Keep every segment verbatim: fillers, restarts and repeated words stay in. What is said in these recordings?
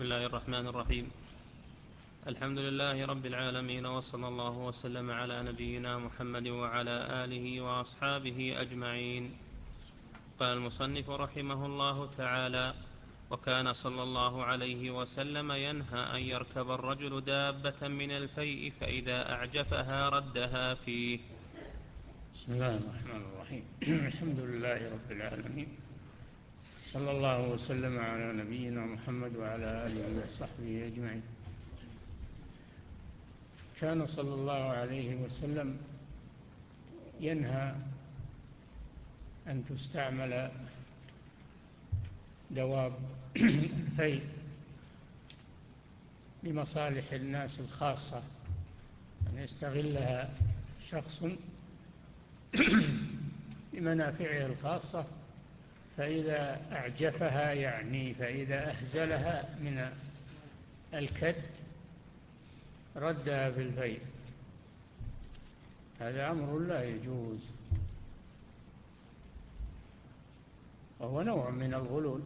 بسم الله الرحمن الرحيم. الحمد لله رب العالمين، وصلى الله وسلم على نبينا محمد وعلى آله وأصحابه أجمعين. قال المصنف رحمه الله تعالى: وكان صلى الله عليه وسلم ينهى أن يركب الرجل دابة من الفيء فإذا أعجفها ردها فيه. بسم الله الرحمن الرحيم. الحمد لله رب العالمين، صلى الله وسلم على نبينا محمد وعلى آله وصحبه أجمعين. كان صلى الله عليه وسلم ينهى أن تستعمل دواب الفيء لمصالح الناس الخاصة، أن يستغلها شخص لمنافعه الخاصة، فإذا أعجفها يعني فإذا أهزلها من الكد ردها في الفيء. هذا أمر لا يجوز، وهو نوع من الغلول.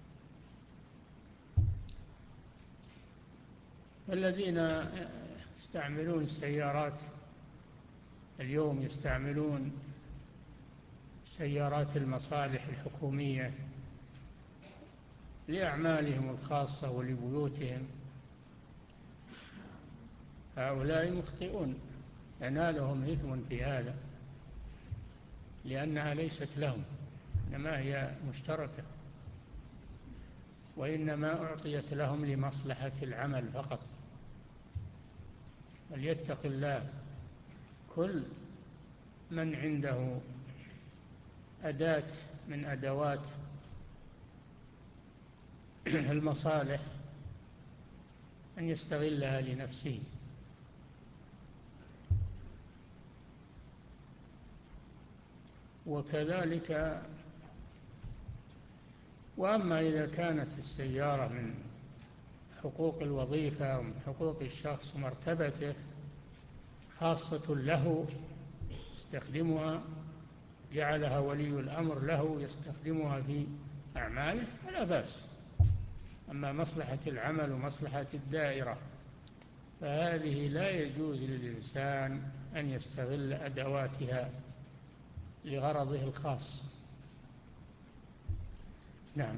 الذين يستعملون السيارات اليوم يستعملون سيارات المصالح الحكومية لأعمالهم الخاصة ولبيوتهم، هؤلاء مخطئون، ينالهم إثم في هذا، لأنها ليست لهم، إنما هي مشتركة، وإنما أعطيت لهم لمصلحة العمل فقط. فليتق الله كل من عنده أداة من أدوات المصالح أن يستغلها لنفسه. وكذلك، وأما إذا كانت السيارة من حقوق الوظيفة ومن حقوق الشخص ومرتبته خاصة له يستخدمها، جعلها ولي الأمر له يستخدمها في أعماله فلا بأس. أما مصلحة العمل ومصلحة الدائرة فهذه لا يجوز للإنسان أن يستغل أدواتها لغرضه الخاص. نعم.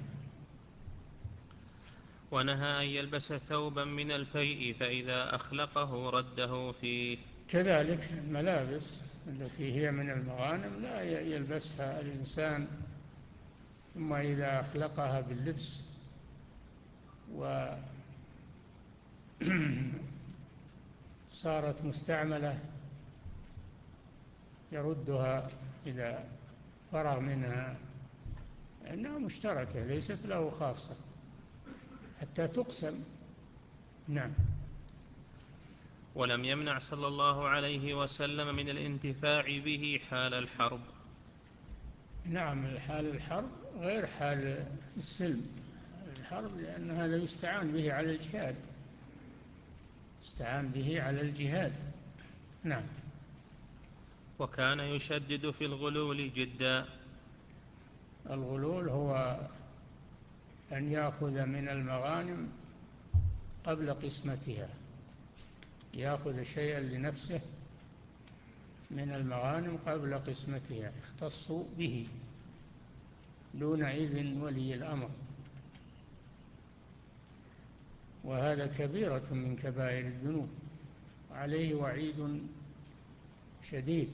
ونهى أن يلبس ثوبا من الفيء فإذا أخلقه رده فيه. كذلك الملابس التي هي من المغانم لا يلبسها الإنسان، ثم إذا أخلقها باللبس وصارت مستعملة يردها إذا فرغ منها، لأنها مشتركة ليست له خاصة حتى تقسم. نعم. ولم يمنع صلى الله عليه وسلم من الانتفاع به حال الحرب. نعم، حال الحرب غير حال السلم. الحرب لأن هذا يستعان به على الجهاد، يستعان به على الجهاد. نعم. وكان يشدد في الغلول جدا. الغلول هو أن يأخذ من المغانم قبل قسمتها، يأخذ شيئا لنفسه من المغانم قبل قسمتها، يختص به دون إذن ولي الأمر، وهذا كبيرة من كبائر الذنوب، عليه وعيد شديد،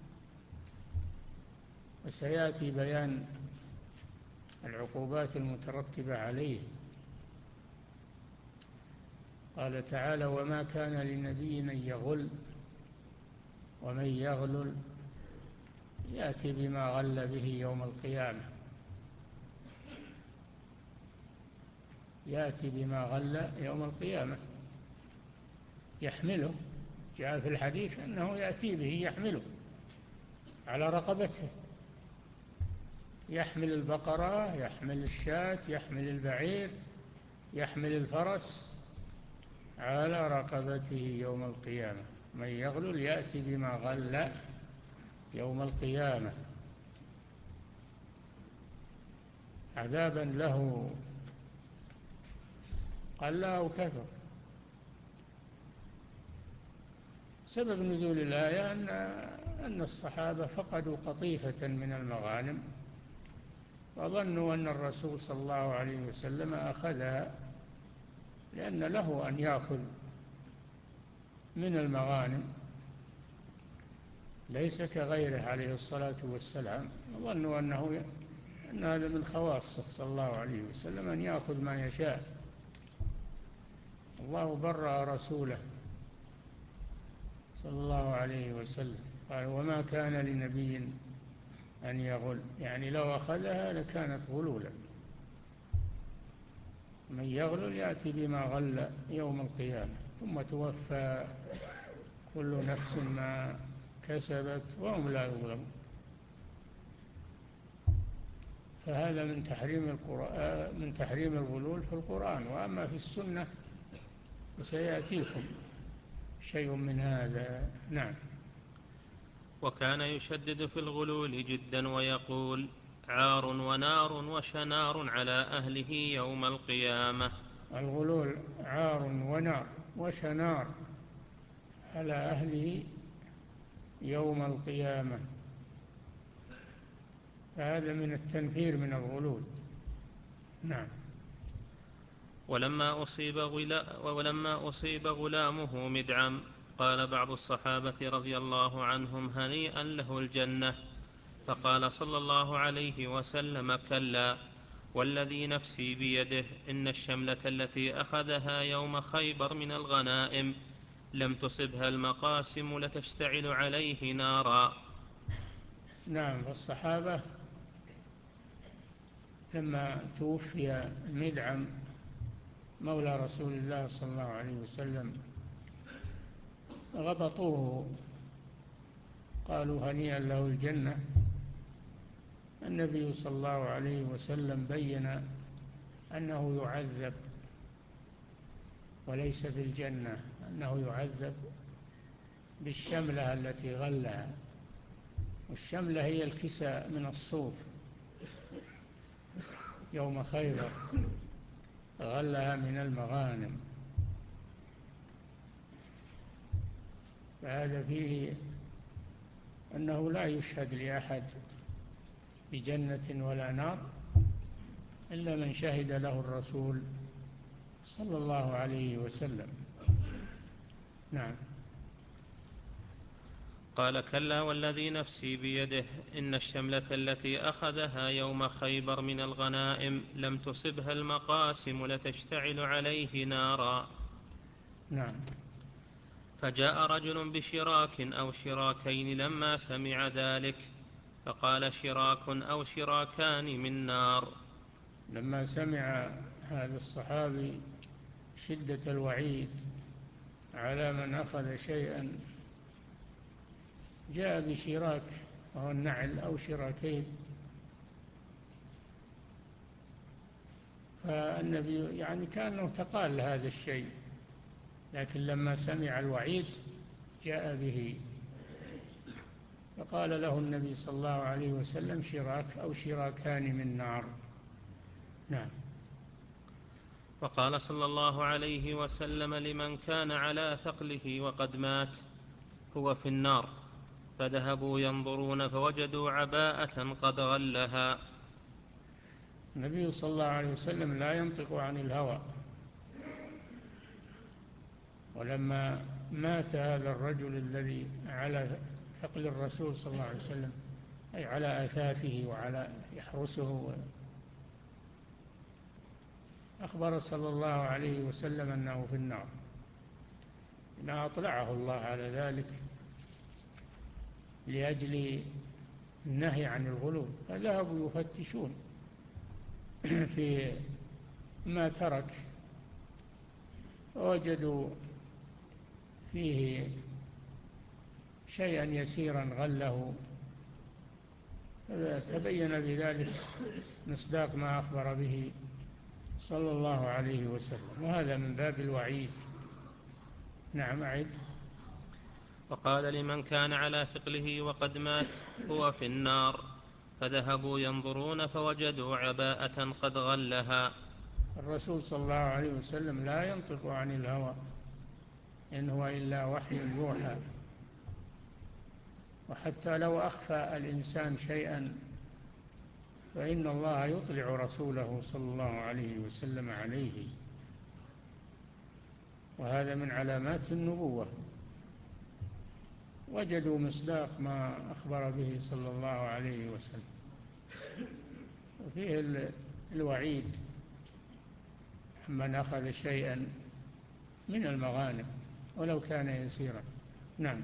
وسيأتي بيان العقوبات المترتبة عليه. قال تعالى: وما كان لنبي أن يغل ومن يغلل يأتي بما غل به يوم القيامة، يأتي بما غل يوم القيامة يحمله. جاء في الحديث أنه يأتي به يحمله على رقبته، يحمل البقرة، يحمل الشاة، يحمل البعير، يحمل الفرس على رقبته يوم القيامة. من يغلل يأتي بما غل يوم القيامة، عذابا له قل أو كثر. سبب نزول الآية أن أن الصحابة فقدوا قطيفة من المغانم وظنوا أن الرسول صلى الله عليه وسلم أخذها، لأن له أن يأخذ من المغانم ليس كغيره عليه الصلاة والسلام. ظنوا أنه أن هذا من خواصه صلى الله عليه وسلم أن يأخذ ما يشاء. الله برأ رسوله صلى الله عليه وسلم، قال وما كان لنبي أن يغل، يعني لو أخذها لكانت غلولا. من يغلل يأتي بما غل يوم القيامة ثم توفى كل نفس ما كسبت وهم لا يظلمون. فهذا من تحريم القرآن، من تحريم الغلول في القرآن. وأما في السنة فسيأتيكم شيء من هذا. نعم. وكان يشدد في الغلول جدا ويقول عار ونار وشنار على أهله يوم القيامة. الغلول عار ونار وشنار على أهله يوم القيامة، هذا من التنفير من الغلول. نعم. ولما أصيب, غلا ولما أصيب غلامه مدعم قال بعض الصحابة رضي الله عنهم هنيئا له الجنة، فقال صلى الله عليه وسلم كلا والذي نفسي بيده إن الشملة التي أخذها يوم خيبر من الغنائم لم تصبها المقاسم لتشتعل عليه نارا. نعم. فالصحابة لما توفي مدعم مولى رسول الله صلى الله عليه وسلم غبطوه، قالوا هنيئا له الجنة. النبي صلى الله عليه وسلم بين أنه يعذب وليس في الجنة، أنه يعذب بالشملة التي غلها، والشملة هي الكساء من الصوف يوم خيبر غلها من المغانم. فهذا فيه أنه لا يشهد لأحد بجنة ولا نار إلا من شهد له الرسول صلى الله عليه وسلم. نعم. قال كلا والذي نفسي بيده إن الشملة التي أخذها يوم خيبر من الغنائم لم تصبها المقاسم لتشتعل عليه نارا. نعم. فجاء رجل بشراك أو شراكين لما سمع ذلك فقال شراك أو شراكان من نار. لما سمع هذا الصحابي شدة الوعيد على من أخذ شيئا جاء بشراك وهو النعل أو شراكين، فالنبي يعني كأنه تقال هذا الشيء، لكن لما سمع الوعيد جاء به، فقال له النبي صلى الله عليه وسلم شراك أو شراكان من نار. نعم. وقال صلى الله عليه وسلم لمن كان على ثقله وقد مات هو في النار، فذهبوا ينظرون فوجدوا عباءة قد غلها. النبي صلى الله عليه وسلم لا ينطق عن الهوى، ولما مات هذا الرجل الذي على ثقل الرسول صلى الله عليه وسلم أي على أثاثه وعلى يحرسه، أخبر صلى الله عليه وسلم أنه في النار، إن أطلعه الله على ذلك لأجل النهي عن الغلو. فذهبوا يفتشون في ما ترك ووجدوا فيه شيئا يسيرا غله، تبين بذلك مصداق ما أخبر به صلى الله عليه وسلم، وهذا من باب الوعيد. نعم. أعد. وقال لمن كان على ثقله وقد مات هو في النار، فذهبوا ينظرون فوجدوا عباءة قد غلها. الرسول صلى الله عليه وسلم لا ينطق عن الهوى، إن هو إلا وحي يوحى. وحتى لو أخفى الإنسان شيئا فإن الله يطلع رسوله صلى الله عليه وسلم عليه، وهذا من علامات النبوة. وجدوا مصداق ما أخبر به صلى الله عليه وسلم، وفيه الوعيد من أخذ شيئا من المغانم ولو كان يسيرا. نعم.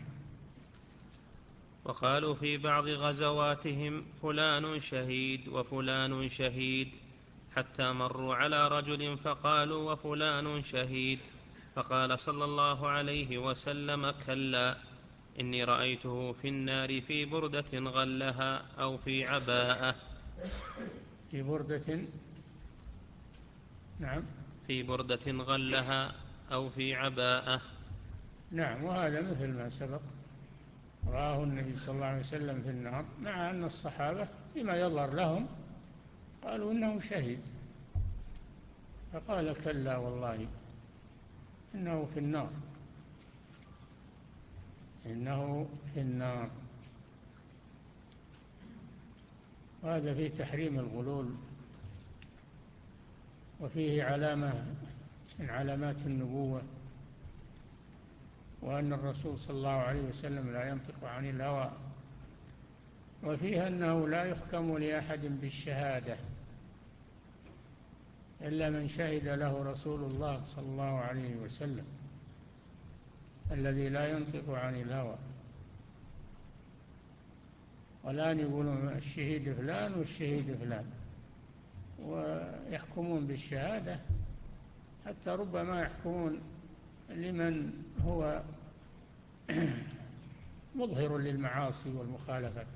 وقالوا في بعض غزواتهم فلان شهيد وفلان شهيد، حتى مروا على رجل فقالوا وفلان شهيد، فقال صلى الله عليه وسلم كلا، إني رأيته في النار في بردة غلها أو في عباءة. في بردة، نعم، في بردة غلها أو في عباءة. نعم. وهذا مثل ما سبق، رآه النبي صلى الله عليه وسلم في النار، مع أن الصحابة فيما يظهر لهم قالوا إنه شهيد، فقال كلا والله إنه في النار، إنه في النار. وهذا فيه تحريم الغلول، وفيه علامة من علامات النبوة، وأن الرسول صلى الله عليه وسلم لا ينطق عن الهوى، وفيه أنه لا يحكم لأحد بالشهادة إلا من شهد له رسول الله صلى الله عليه وسلم الذي لا ينطق عن الهوى. والآن يقولون الشهيد فلان والشهيد فلان، ويحكمون بالشهادة، حتى ربما يحكمون لمن هو مظهر للمعاصي والمخالفات.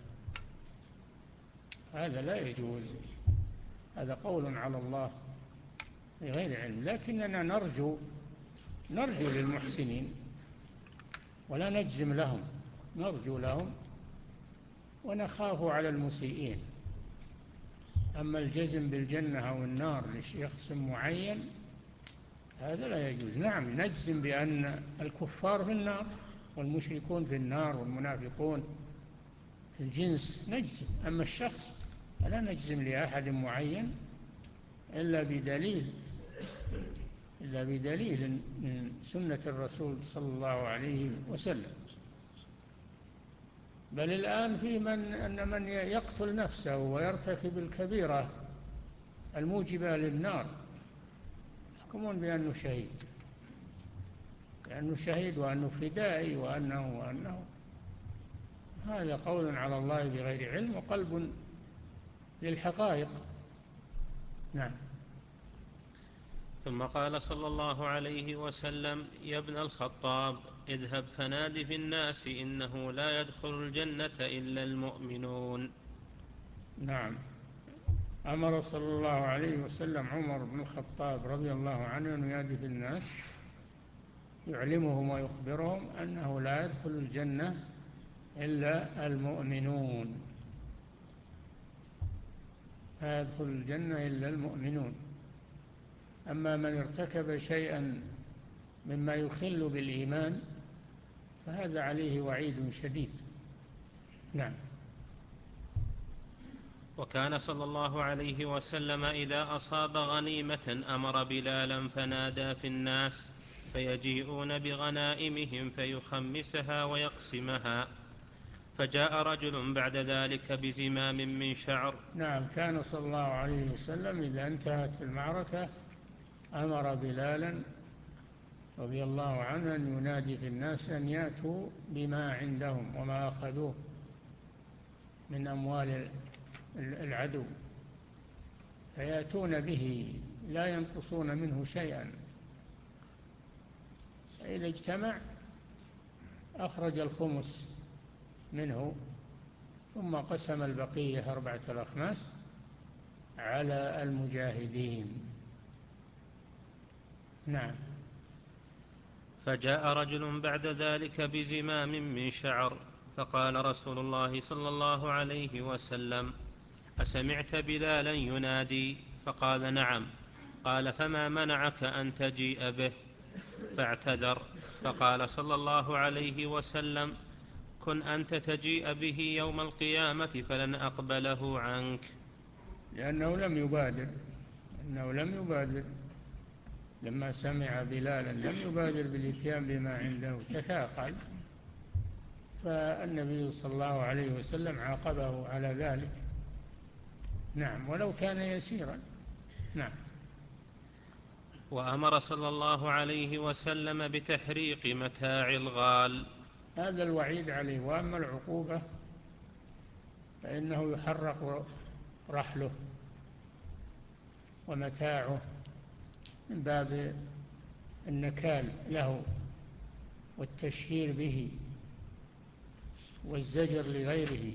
هذا لا يجوز، هذا قول على الله بغير علم. لكننا نرجو نرجو للمحسنين ولا نجزم لهم، نرجو لهم ونخاف على المسيئين. أما الجزم بالجنة أو النار لشخص معين هذا لا يجوز. نعم، نجزم بأن الكفار في النار والمشركون في النار والمنافقون الجنس نجزم، أما الشخص فلا نجزم لأحد معين إلا بدليل إلا بدليل من سنة الرسول صلى الله عليه وسلم. بل الآن في من أن من يقتل نفسه ويرتكب الكبيرة الموجبة للنار يحكمون بأنه شهيد، لأنه شهيد وأنه فدائي وأنه وأنه هذا قول على الله بغير علم وقلب للحقائق. نعم. ثم قال صلى الله عليه وسلم: يا ابن الخطاب، اذهب فناد في الناس إنه لا يدخل الجنة إلا المؤمنون. نعم. أمر صلى الله عليه وسلم عمر بن الخطاب رضي الله عنه أن ينادي في الناس يعلمهم ويخبرهم أنه لا يدخل الجنة إلا المؤمنون، لا يدخل الجنة إلا المؤمنون. أما من ارتكب شيئا مما يخل بالإيمان فهذا عليه وعيد شديد. نعم. وكان صلى الله عليه وسلم إذا أصاب غنيمة أمر بلالا فنادى في الناس فيجيئون بغنائمهم فيخمسها ويقسمها، فجاء رجل بعد ذلك بزمام من شعر. نعم. كان صلى الله عليه وسلم إذا انتهت المعركة أمر بلالا رضي الله عنه أن ينادي في الناس أن يأتوا بما عندهم وما أخذوه من أموال العدو، فيأتون به لا ينقصون منه شيئا. فإذا اجتمع أخرج الخمس منه ثم قسم البقية أربعة الأخماس على المجاهدين. نعم. فجاء رجل بعد ذلك بزمام من شعر فقال رسول الله صلى الله عليه وسلم: أسمعت بلالا ينادي؟ فقال: نعم. قال فما منعك أن تجيء به؟ فاعتذر، فقال صلى الله عليه وسلم كن أنت تجيء به يوم القيامة فلن أقبله عنك. لأنه لم يبادر أنه لم يبادر لما سمع بلالا لم يبادر بالإتيان بما عنده، تثاقل، فالنبي صلى الله عليه وسلم عاقبه على ذلك. نعم، ولو كان يسيرا. نعم. وأمر صلى الله عليه وسلم بتحريق متاع الغال. هذا الوعيد عليه. وأما العقوبة فإنه يحرق رحله ومتاعه من باب النكال له والتشهير به والزجر لغيره،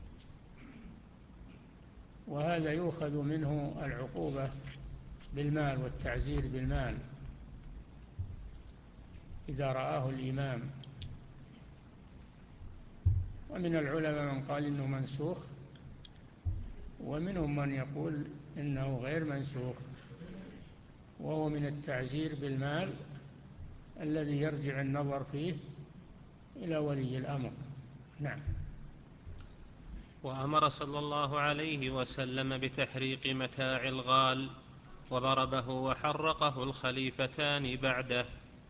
وهذا يؤخذ منه العقوبة بالمال والتعزير بالمال إذا رآه الإمام. ومن العلماء من قال إنه منسوخ، ومنهم من يقول إنه غير منسوخ، وهو من التعزير بالمال الذي يرجع النظر فيه إلى ولي الأمر. نعم. وأمر صلى الله عليه وسلم بتحريق متاع الغال، وضربه وحرقه الخليفتان بعده.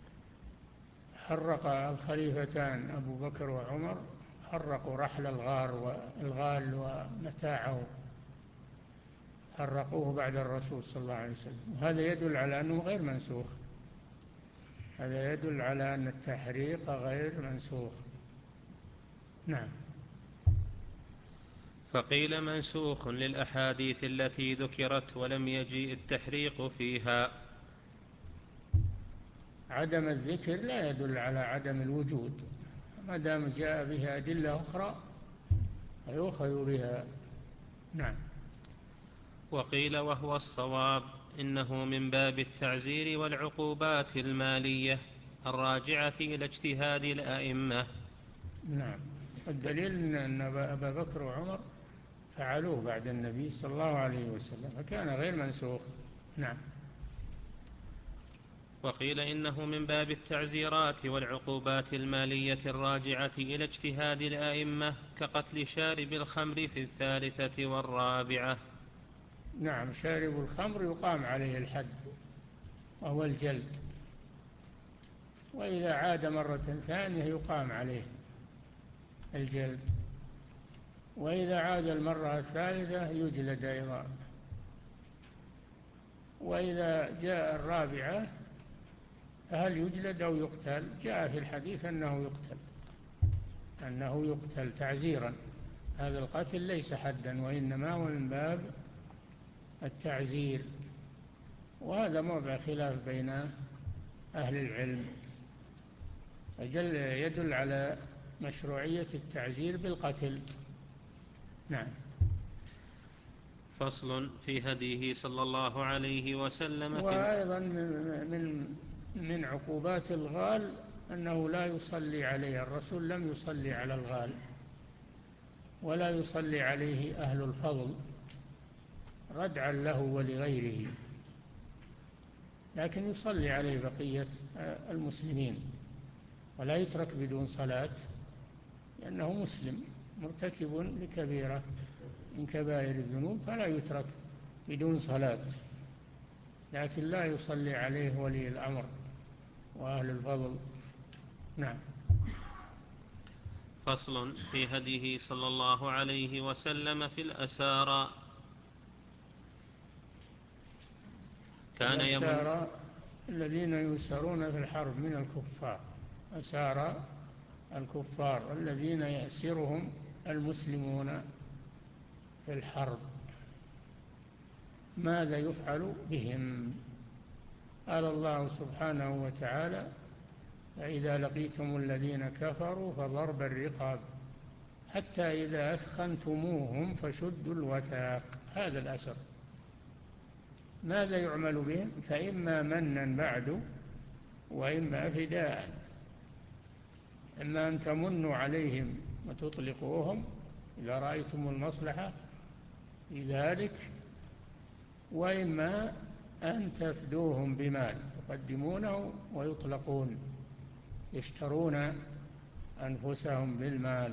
حرق الخليفتان أبو بكر وعمر، حرقوا رحل الغار والغال ومتاعه، حرقوه بعد الرسول صلى الله عليه وسلم. وهذا يدل على أنه غير منسوخ، هذا يدل على أن التحريق غير منسوخ. نعم. فقيل منسوخ للأحاديث التي ذكرت ولم يجيء التحريق فيها. عدم الذكر لا يدل على عدم الوجود، ما دام جاء بها أدلة أخرى فيؤخذ بها. نعم. وقيل وهو الصواب إنه من باب التعزير والعقوبات المالية الراجعة إلى اجتهاد الأئمة. نعم. الدليل أن أبا بكر وعمر فعلوه بعد النبي صلى الله عليه وسلم فكان غير منسوخ. نعم. وقيل إنه من باب التعزيرات والعقوبات المالية الراجعة إلى اجتهاد الأئمة كقتل شارب الخمر في الثالثة والرابعة. نعم، شارب الخمر يقام عليه الحد وهو الجلد، وإذا عاد مرة ثانية يقام عليه الجلد، وإذا عاد المرة الثالثة يجلد أيضا، وإذا جاء الرابعة فهل يجلد أو يقتل؟ جاء في الحديث أنه يقتل، أنه يقتل تعزيرا. هذا القتل ليس حدا وإنما هو من باب التعزير، وهذا موضع خلاف بين أهل العلم، فجل يدل على مشروعية التعزير بالقتل. نعم. فصل في هديه صلى الله عليه وسلم. وأيضا من من عقوبات الغال أنه لا يصلي عليه، الرسول لم يصلي على الغال ولا يصلي عليه أهل الفضل ردعا له ولغيره، لكن يصلي عليه بقية المسلمين ولا يترك بدون صلاة، لأنه مسلم مرتكب لكبيرة من كبائر الذنوب فلا يترك بدون صلاة، لكن لا يصلي عليه ولي الأمر وأهل الفضل. نعم. فصل في هديه صلى الله عليه وسلم في الأسارى. كان الأسارى الذين يسرون في الحرب من الكفار، أسارى الكفار الذين يأسرهم المسلمون في الحرب، ماذا يفعل بهم؟ قال الله سبحانه وتعالى: فإذا لقيتم الذين كفروا فضرب الرقاب حتى إذا أثخنتموهم فشدوا الوثاق. هذا الأسر ماذا يعمل بهم؟ فإما منا بعد وإما فداء، إما أن تمنوا عليهم وتطلقوهم إذا رأيتم المصلحة في ذلك، وإما أن تفدوهم بمال، يقدمونه ويطلقون، يشترون أنفسهم بالمال.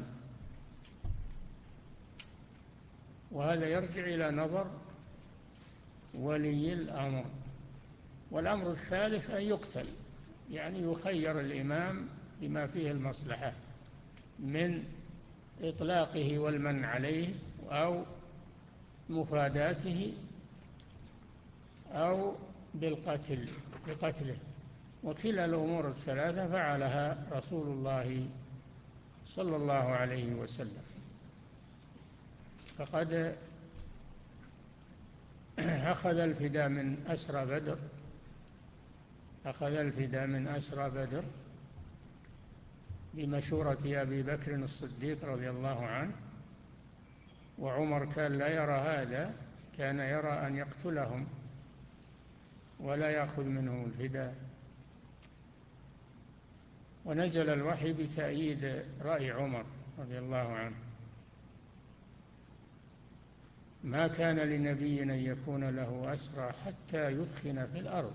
وهذا يرجع إلى نظر ولي الأمر. والأمر الثالث أن يقتل، يعني يخير الإمام بما فيه المصلحة من إطلاقه والمن عليه أو مفاداته أو بالقتل بقتله. وكلا الأمور الثلاثة فعلها رسول الله صلى الله عليه وسلم. فقد أخذ الفداء من أسرى بدر أخذ الفداء من أسرى بدر بمشورة أبي بكر الصديق رضي الله عنه. وعمر كان لا يرى هذا، كان يرى أن يقتلهم ولا يأخذ منهم الفداء. ونزل الوحي بتأييد رأي عمر رضي الله عنه. ما كان لنبي أن يكون له أسرى حتى يثخن في الأرض.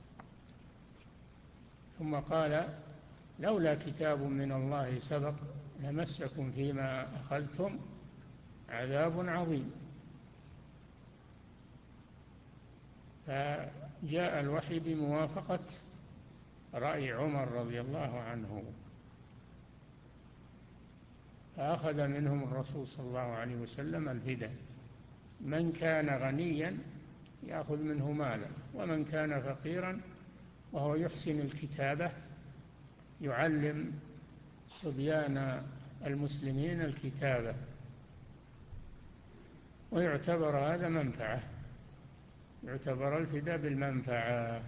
ثم قال: لولا كتاب من الله سبق لمسكم فيما أخذتم عذاب عظيم. فجاء الوحي بموافقة رأي عمر رضي الله عنه، فأخذ منهم الرسول صلى الله عليه وسلم الفداء. من كان غنيا يأخذ منه مالا، ومن كان فقيرا وهو يحسن الكتابة يعلم صبيان المسلمين الكتابة، ويعتبر هذا منفعة، يعتبر الفداء بالمنفعة.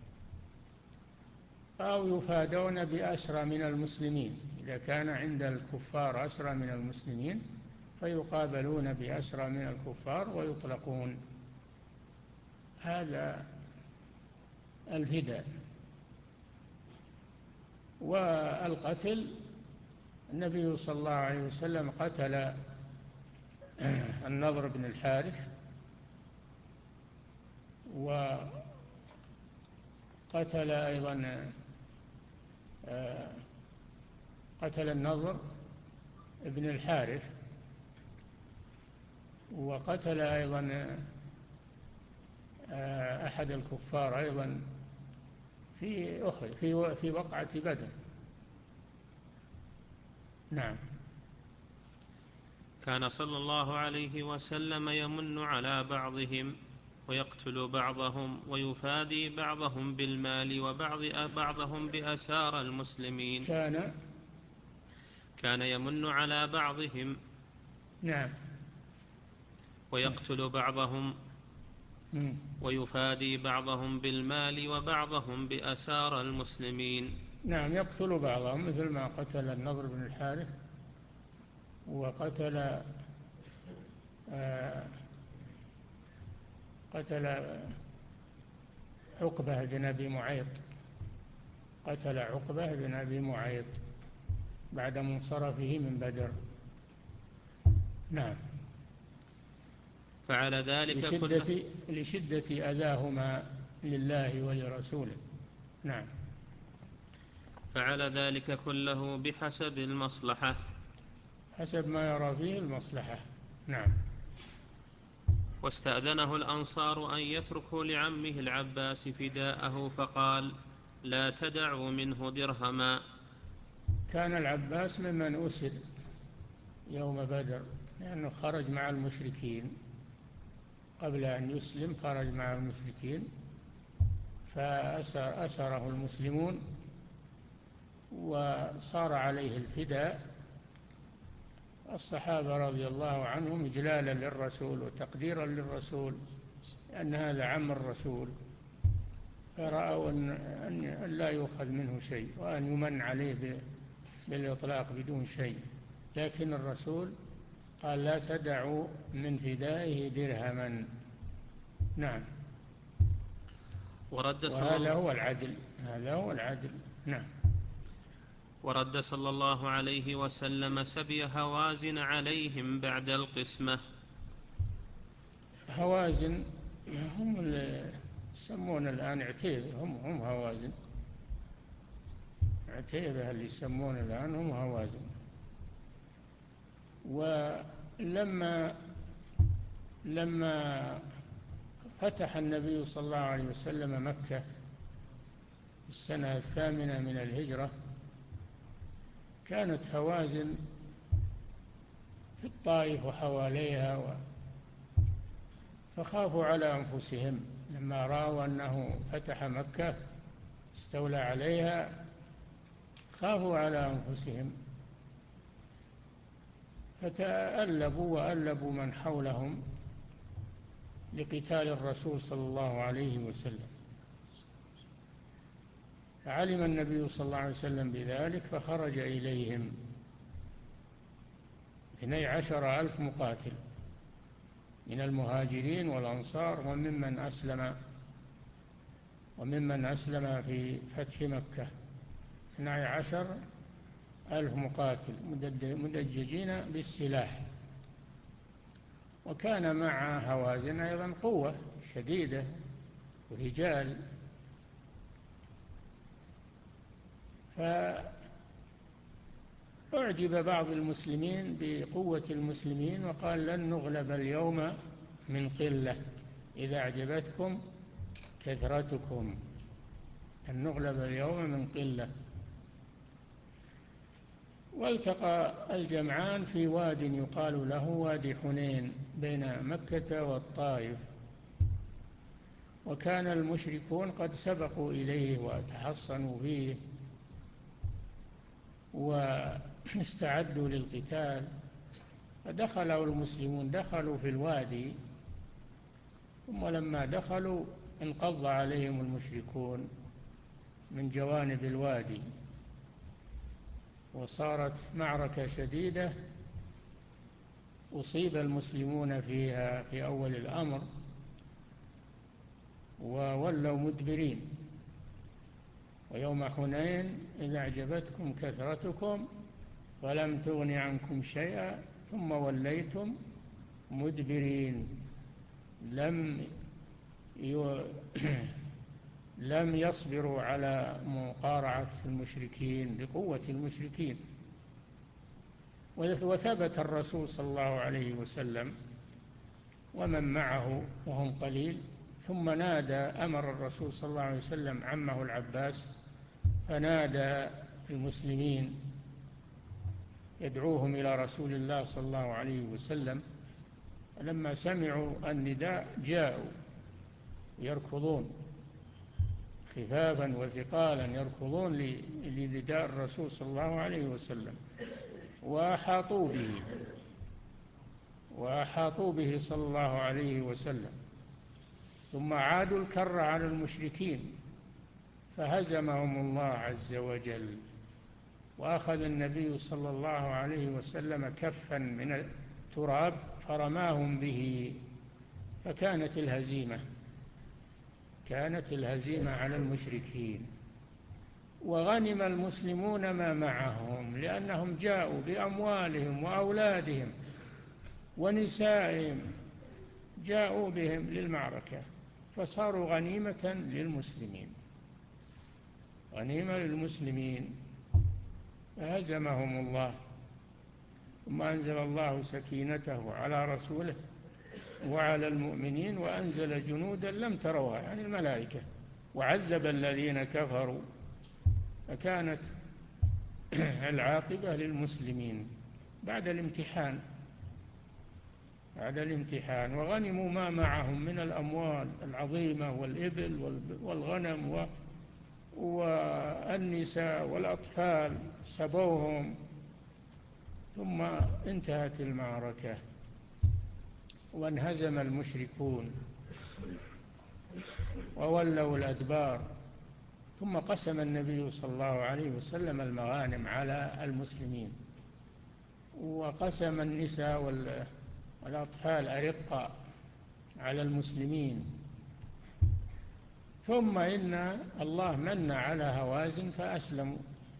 أو يفادون بأسرى من المسلمين، إذا كان عند الكفار أسرى من المسلمين فيقابلون بأسرى من الكفار ويطلقون. هذا الفداء. والقتل، النبي صلى الله عليه وسلم قتل النضر بن الحارث، وقتل أيضا قتل النضر بن الحارث، وقتل أيضا أحد الكفار أيضا في أخرى في في وقعة بدر. نعم. كان صلى الله عليه وسلم يمن على بعضهم ويقتل بعضهم ويفادي بعضهم بالمال وبعض بعضهم بأسار المسلمين. كان كان يمن على بعضهم. نعم. ويقتل بعضهم مم. ويفادي بعضهم بالمال وبعضهم بأسار المسلمين. نعم، يقتل بعضهم مثل ما قتل النضر بن الحارث، وقتل آه قتل عقبة بن أبي معيط قتل عقبة بن أبي معيط بعد منصرفه من بدر. نعم. فعلى ذلك لشدة, لشدة أذاهما لله ولرسوله. نعم. فعلى ذلك كله بحسب المصلحة، حسب ما يرى فيه المصلحة. نعم. واستأذنه الأنصار أن يتركوا لعمه العباس فداءه فقال: لا تدعوا منه درهما. كان العباس ممن أسر يوم بدر، لأنه خرج مع المشركين قبل أن يسلم، خرج مع المشركين فأسره المسلمون وصار عليه الفداء. الصحابة رضي الله عنهم إجلالا للرسول وتقديرا للرسول، لأن هذا عم الرسول، فرأوا أن لا يؤخذ منه شيء وأن يمن عليه بالإطلاق بدون شيء. لكن الرسول قال: لا تدعوا من فدائه درهما. نعم. ورد وهذا هو العدل، هذا هو العدل. نعم. ورد صلى الله عليه وسلم سبي هوازن عليهم بعد القسمة. هوازن هم يسمون الآن عتيبة، هم هم هوازن، عتيبة اللي يسمون الآن هم هوازن. ولما لما فتح النبي صلى الله عليه وسلم مكة في السنة الثامنة من الهجرة، كانت هوازن في الطائف وحواليها و... فخافوا على أنفسهم لما رأوا أنه فتح مكة استولى عليها، خافوا على أنفسهم فتألبوا وألبوا من حولهم لقتال الرسول صلى الله عليه وسلم. فعلم النبي صلى الله عليه وسلم بذلك فخرج إليهم اثني عشر ألف مقاتل من المهاجرين والأنصار وممن أسلم وممن أسلم في فتح مكة، اثني عشر ألف مقاتل مدججين بالسلاح. وكان مع هوازن أيضا قوة شديدة ورجال. فأعجب بعض المسلمين بقوة المسلمين وقال لن نغلب اليوم من قلة، إذا أعجبتكم كثرتكم، أن نغلب اليوم من قلة. والتقى الجمعان في واد يقال له وادي حنين بين مكة والطائف، وكان المشركون قد سبقوا إليه وتحصنوا فيه واستعدوا للقتال، فدخلوا المسلمون دخلوا في الوادي، ثم لما دخلوا انقض عليهم المشركون من جوانب الوادي، وصارت معركة شديدة أصيب المسلمون فيها في أول الأمر وولوا مدبرين. ويوم حنين إذا أعجبتكم كثرتكم فلم تغن عنكم شيئا ثم وليتم مدبرين. لم لم يصبروا على مقارعة المشركين لقوة المشركين. وثبت الرسول صلى الله عليه وسلم ومن معه وهم قليل، ثم نادى، أمر الرسول صلى الله عليه وسلم عمه العباس فنادى المسلمين يدعوهم إلى رسول الله صلى الله عليه وسلم. لما سمعوا النداء جاءوا يركضون خفافا وثقالا، يركضون لنداء الرسول صلى الله عليه وسلم، وأحاطوا به وأحاطوا به صلى الله عليه وسلم. ثم عادوا الكر على المشركين فهزمهم الله عز وجل، وأخذ النبي صلى الله عليه وسلم كفا من التراب فرماهم به، فكانت الهزيمة كانت الهزيمة على المشركين. وغنم المسلمون ما معهم، لأنهم جاءوا بأموالهم وأولادهم ونسائهم، جاءوا بهم للمعركة فصاروا غنيمة للمسلمين، غنيمة للمسلمين فهزمهم الله. ثم أنزل الله سكينته على رسوله وعلى المؤمنين وأنزل جنودا لم تروها، يعني الملائكة، وعذب الذين كفروا، فكانت العاقبة للمسلمين بعد الامتحان بعد الامتحان وغنموا ما معهم من الأموال العظيمة والإبل والغنم والنساء والأطفال، سبوهم. ثم انتهت المعركة وانهزم المشركون وولوا الأدبار. ثم قسم النبي صلى الله عليه وسلم المغانم على المسلمين، وقسم النساء والأطفال أرقا على المسلمين. ثم إن الله من على هوازن فأسلموا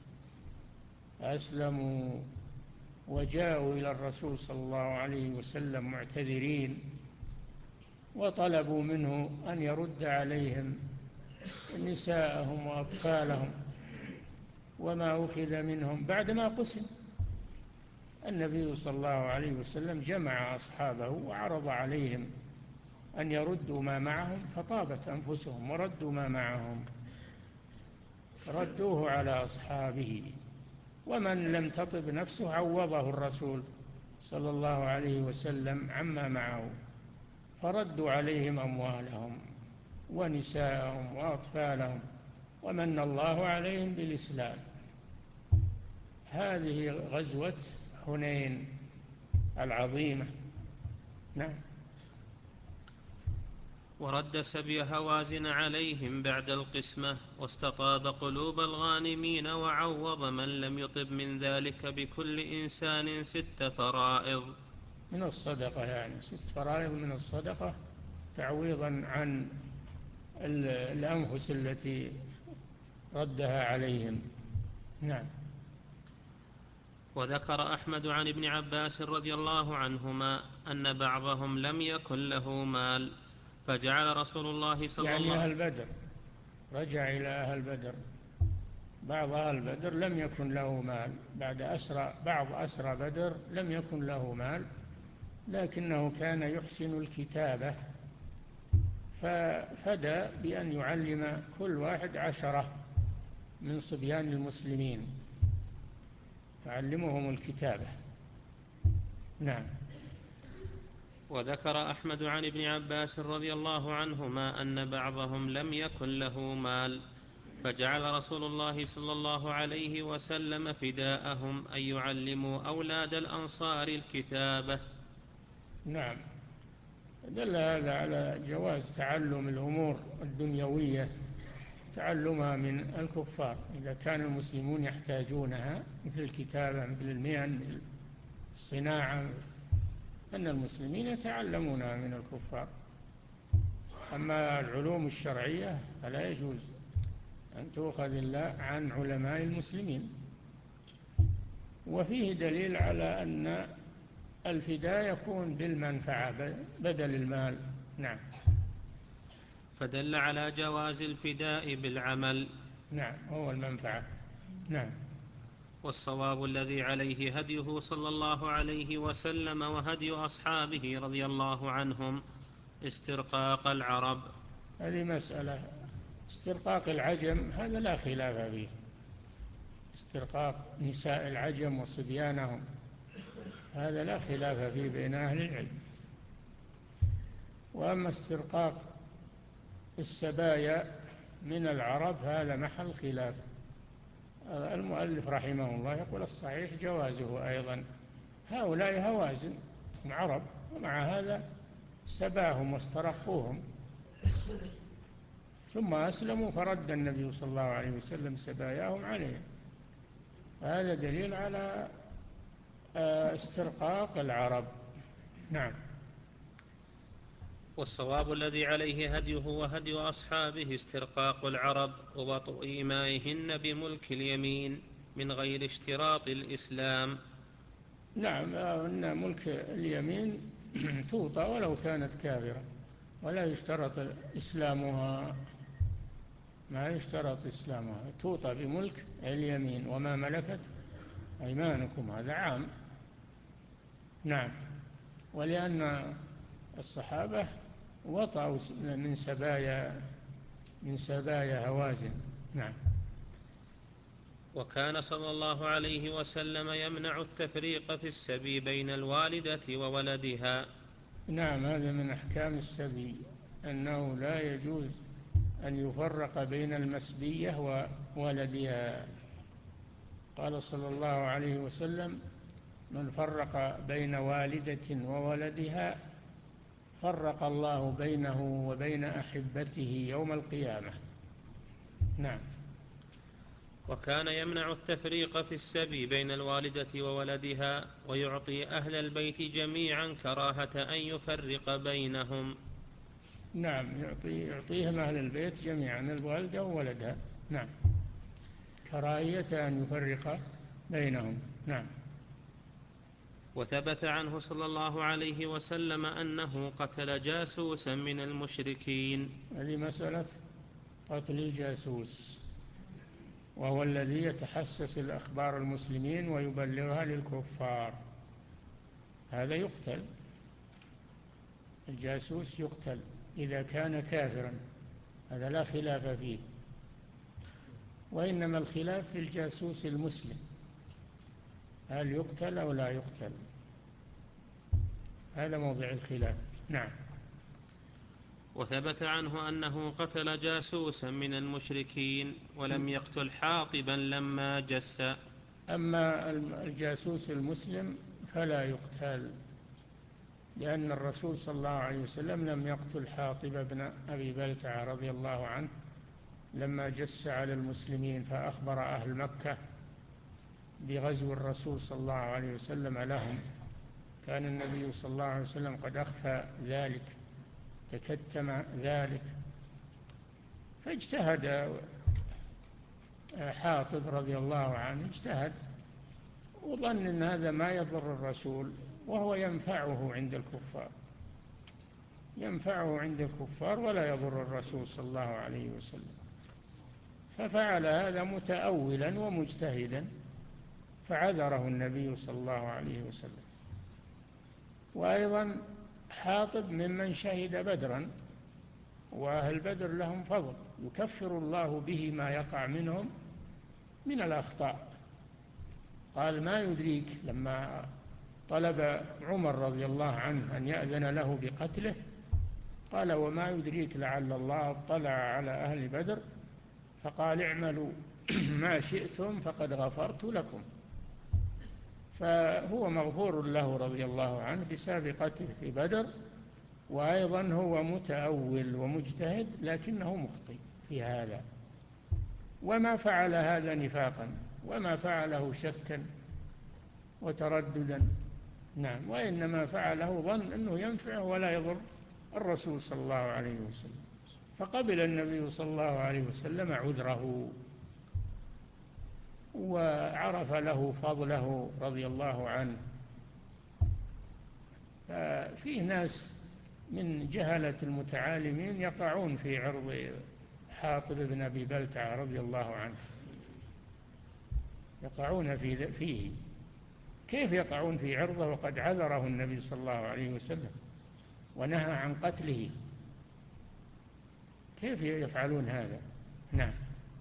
فأسلموا وجاءوا إلى الرسول صلى الله عليه وسلم معتذرين وطلبوا منه أن يرد عليهم نساءهم وأطفالهم وما أخذ منهم بعدما قسم. النبي صلى الله عليه وسلم جمع أصحابه وعرض عليهم أن يردوا ما معهم، فطابت أنفسهم وردوا ما معهم، ردوه على أصحابه. ومن لم تطب نفسه عوضه الرسول صلى الله عليه وسلم عما معه، فردوا عليهم أموالهم ونساءهم وأطفالهم، ومن الله عليهم بالإسلام. هذه غزوة حنين العظيمة. نعم. ورد سبي هوازن عليهم بعد القسمة، واستطاب قلوب الغانمين، وعوض من لم يطب من ذلك بكل إنسان ست فرائض من الصدقة، يعني ست فرائض من الصدقة تعويضا عن الأنفس التي ردها عليهم. نعم. وذكر أحمد عن ابن عباس رضي الله عنهما أن بعضهم لم يكن له مال، فجعل رسول الله صلى يعني الله أهل بدر، رجع إلى أهل بدر. بعض أهل بدر لم يكن له مال، بعد أسرى بعض أسرى بدر لم يكن له مال، لكنه كان يحسن الكتابة، ففدى بأن يعلم كل واحد عشرة من صبيان المسلمين، يعلمهم الكتابة. نعم. وذكر أحمد عن ابن عباس رضي الله عنهما أن بعضهم لم يكن له مال، فجعل رسول الله صلى الله عليه وسلم فداءهم أن يعلموا أولاد الأنصار الكتابة. نعم. دل هذا على جواز تعلم الأمور الدنيوية، تعلمها من الكفار إذا كان المسلمون يحتاجونها، مثل الكتابة، مثل المهن، الصناعة، أن المسلمين يتعلمونها من الكفار. أما العلوم الشرعية فلا يجوز أن تؤخذ إلا عن علماء المسلمين. وفيه دليل على أن الفداء يكون بالمنفعة بدل المال. نعم. فدل على جواز الفداء بالعمل. نعم، هو المنفعة. نعم. والصواب الذي عليه هديه صلى الله عليه وسلم وهدي أصحابه رضي الله عنهم استرقاق العرب. هذه مسألة استرقاق العجم، هذا لا خلاف فيه، استرقاق نساء العجم وصبيانهم، هذا لا خلاف فيه بين أهل العلم. وأما استرقاق السبايا من العرب هذا محل خلاف. المؤلف رحمه الله يقول الصحيح جوازه أيضا، هؤلاء هوازن عرب، ومع هذا سباهم واسترقوهم، ثم أسلموا فرد النبي صلى الله عليه وسلم سباياهم عليهم. هذا دليل على استرقاق العرب. نعم. والصواب الذي عليه هديه وهدي أصحابه استرقاق العرب ووطء إيمائهن بملك اليمين من غير اشتراط الإسلام. نعم، أن ملك اليمين توطى ولو كانت كافرة، ولا يشترط إسلامها، ما يشترط إسلامها، توطى بملك اليمين وما ملكت أيمانكم، هذا عام. نعم. ولأن الصحابة وطأوا من سبايا من سبايا هوازن. نعم. وكان صلى الله عليه وسلم يمنع التفريق في السبي بين الوالدة وولدها. نعم، هذا من أحكام السبي، أنه لا يجوز أن يفرق بين المسبية وولدها. قال صلى الله عليه وسلم من فرق بين والدة وولدها فرق الله بينه وبين أحبته يوم القيامة. نعم. وكان يمنع التفريق في السبي بين الوالدة وولدها، ويعطي أهل البيت جميعا كراهة أن يفرق بينهم. نعم، يعطي يعطيهم أهل البيت جميعا، الوالدة وولدها. نعم، كراهية أن يفرق بينهم. نعم. وثبت عنه صلى الله عليه وسلم أنه قتل جاسوسا من المشركين. هذه مسألة قتل الجاسوس، وهو الذي يتحسس الأخبار المسلمين ويبلغها للكفار، هذا يقتل، الجاسوس يقتل إذا كان كافرا، هذا لا خلاف فيه. وإنما الخلاف في الجاسوس المسلم، هل يقتل أو لا يقتل، هذا موضع الخلاف. نعم. وثبت عنه أنه قتل جاسوسا من المشركين ولم يقتل حاطبا لما جس. أما الجاسوس المسلم فلا يقتل، لأن الرسول صلى الله عليه وسلم لم يقتل حاطب بن أبي بلتعة رضي الله عنه لما جس على المسلمين فأخبر أهل مكة بغزو الرسول صلى الله عليه وسلم لهم. كان النبي صلى الله عليه وسلم قد أخفى ذلك، تكتم ذلك، فاجتهد حاطب رضي الله عنه، اجتهد وظن أن هذا ما يضر الرسول وهو ينفعه عند الكفار، ينفعه عند الكفار ولا يضر الرسول صلى الله عليه وسلم، ففعل هذا متأولا ومجتهدا، فعذره النبي صلى الله عليه وسلم. وأيضا حاطب ممن شهد بدرا، وأهل بدر لهم فضل يكفر الله به ما يقع منهم من الأخطاء. قال ما يدريك، لما طلب عمر رضي الله عنه أن يأذن له بقتله قال وما يدريك لعل الله اطلع على أهل بدر فقال اعملوا ما شئتم فقد غفرت لكم. فهو مغفور له رضي الله عنه بسابقته في بدر، وأيضا هو متأول ومجتهد لكنه مخطئ في هذا، وما فعل هذا نفاقا، وما فعله شكا وترددا، نعم، وإنما فعله ظن أنه ينفعه ولا يضر الرسول صلى الله عليه وسلم، فقبل النبي صلى الله عليه وسلم عذره وعرف له فضله رضي الله عنه. ففيه ناس من جهلة المتعالمين يقعون في عرض حاطب بن أبي بلتعة رضي الله عنه، يقعون في فيه. كيف يقعون في عرضه وقد عذره النبي صلى الله عليه وسلم ونهى عن قتله؟ كيف يفعلون هذا؟ نعم.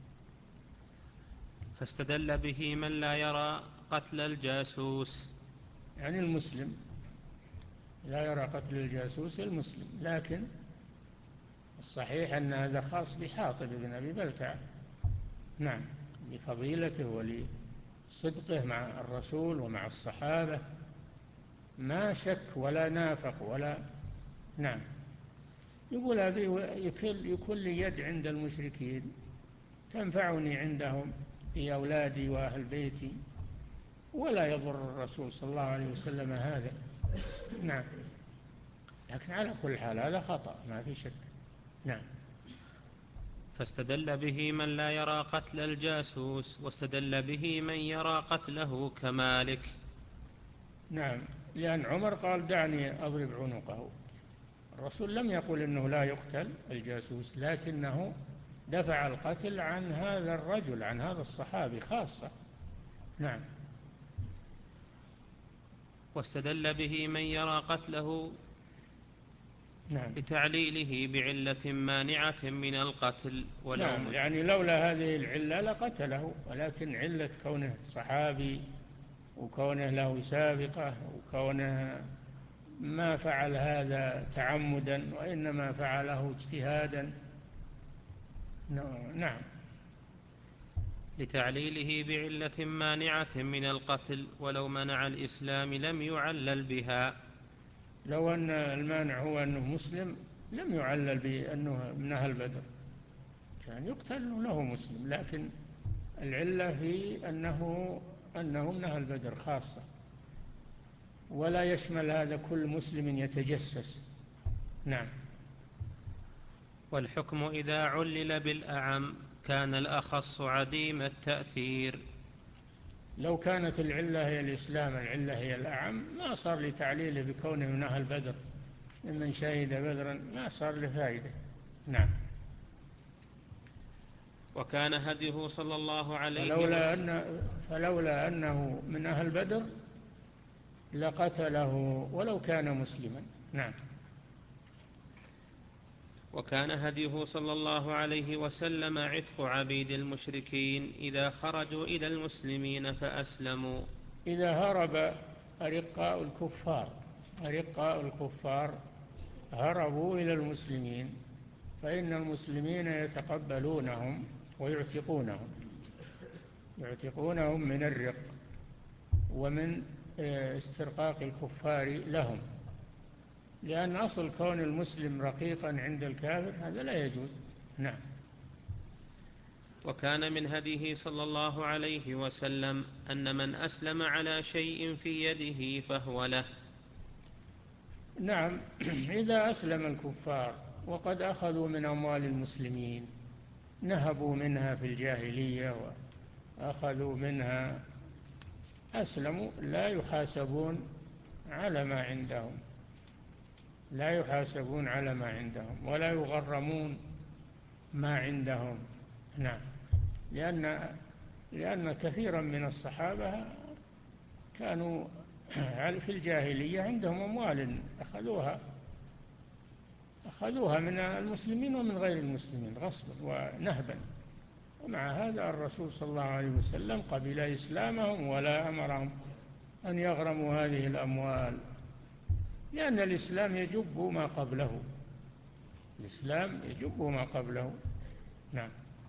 فاستدل به من لا يرى قتل الجاسوس، يعني المسلم لا يرى قتل الجاسوس المسلم، لكن الصحيح أن هذا خاص بحاطب بن أبي بلتعة، نعم، لفضيلته ولصدقه مع الرسول ومع الصحابة، ما شك ولا نافق ولا، نعم. يقول أبي يكون لي يد عند المشركين تنفعني عندهم في أولادي وأهل بيتي، ولا يضر الرسول صلى الله عليه وسلم هذا، نعم. لكن على كل حال هذا خطأ ما في شك، نعم. فاستدل به من لا يرى قتل الجاسوس، واستدل به من يرى قتله كمالك. نعم، لأن عمر قال دعني أضرب عنقه، الرسول لم يقل إنه لا يقتل الجاسوس، لكنه دفع القتل عن هذا الرجل، عن هذا الصحابي خاصة، نعم. واستدل به من يرى قتله نعم. بتعليله بعلة مانعة من القتل، ولو نعم، يعني لولا هذه العلة لقتله، ولكن علة كونه صحابي وكونه له سابقة وكونه ما فعل هذا تعمدا وإنما فعله اجتهادا، نعم. لتعليله بعلة مانعة من القتل، ولو منع الإسلام لم يعلل بها. لو أن المانع هو أنه مسلم لم يعلل بأنه من أهل بدر، كان يقتل له مسلم، لكن العلة في أنه أنه من أهل بدر خاصة، ولا يشمل هذا كل مسلم يتجسس، نعم. والحكم إذا علل بالأعم كان الأخص عديم التأثير. لو كانت العلة هي الإسلام، العلة هي الأعم، ما صار لتعليله بكونه من أهل بدر ممن شهد بدرا، ما صار لفائدة. نعم. وكان هديه صلى الله عليه فلولا, وسلم أن فلولا أنه من أهل بدر لقتله ولو كان مسلما. نعم. وكان هديه صلى الله عليه وسلم عتق عبيد المشركين إذا خرجوا إلى المسلمين فأسلموا. إذا هرب أرقاء الكفار أرقاء الكفار هربوا إلى المسلمين فإن المسلمين يتقبلونهم ويعتقونهم يعتقونهم من الرق ومن استرقاق الكفار لهم، لأن أصل كون المسلم رقيقا عند الكافر هذا لا يجوز. نعم. وكان من هديه صلى الله عليه وسلم أن من أسلم على شيء في يده فهو له. نعم. إذا أسلم الكفار وقد أخذوا من أموال المسلمين، نهبوا منها في الجاهلية وأخذوا منها، أسلموا، لا يحاسبون على ما عندهم لا يحاسبون على ما عندهم ولا يغرمون ما عندهم. نعم. لأن لأن كثيرا من الصحابة كانوا في الجاهلية عندهم أموال أخذوها أخذوها من المسلمين ومن غير المسلمين غصبا ونهبا، ومع هذا الرسول صلى الله عليه وسلم قبل إسلامهم ولا أمرهم أن يغرموا هذه الأموال، لأن الإسلام يجب ما قبله الإسلام يجب ما قبله. نعم.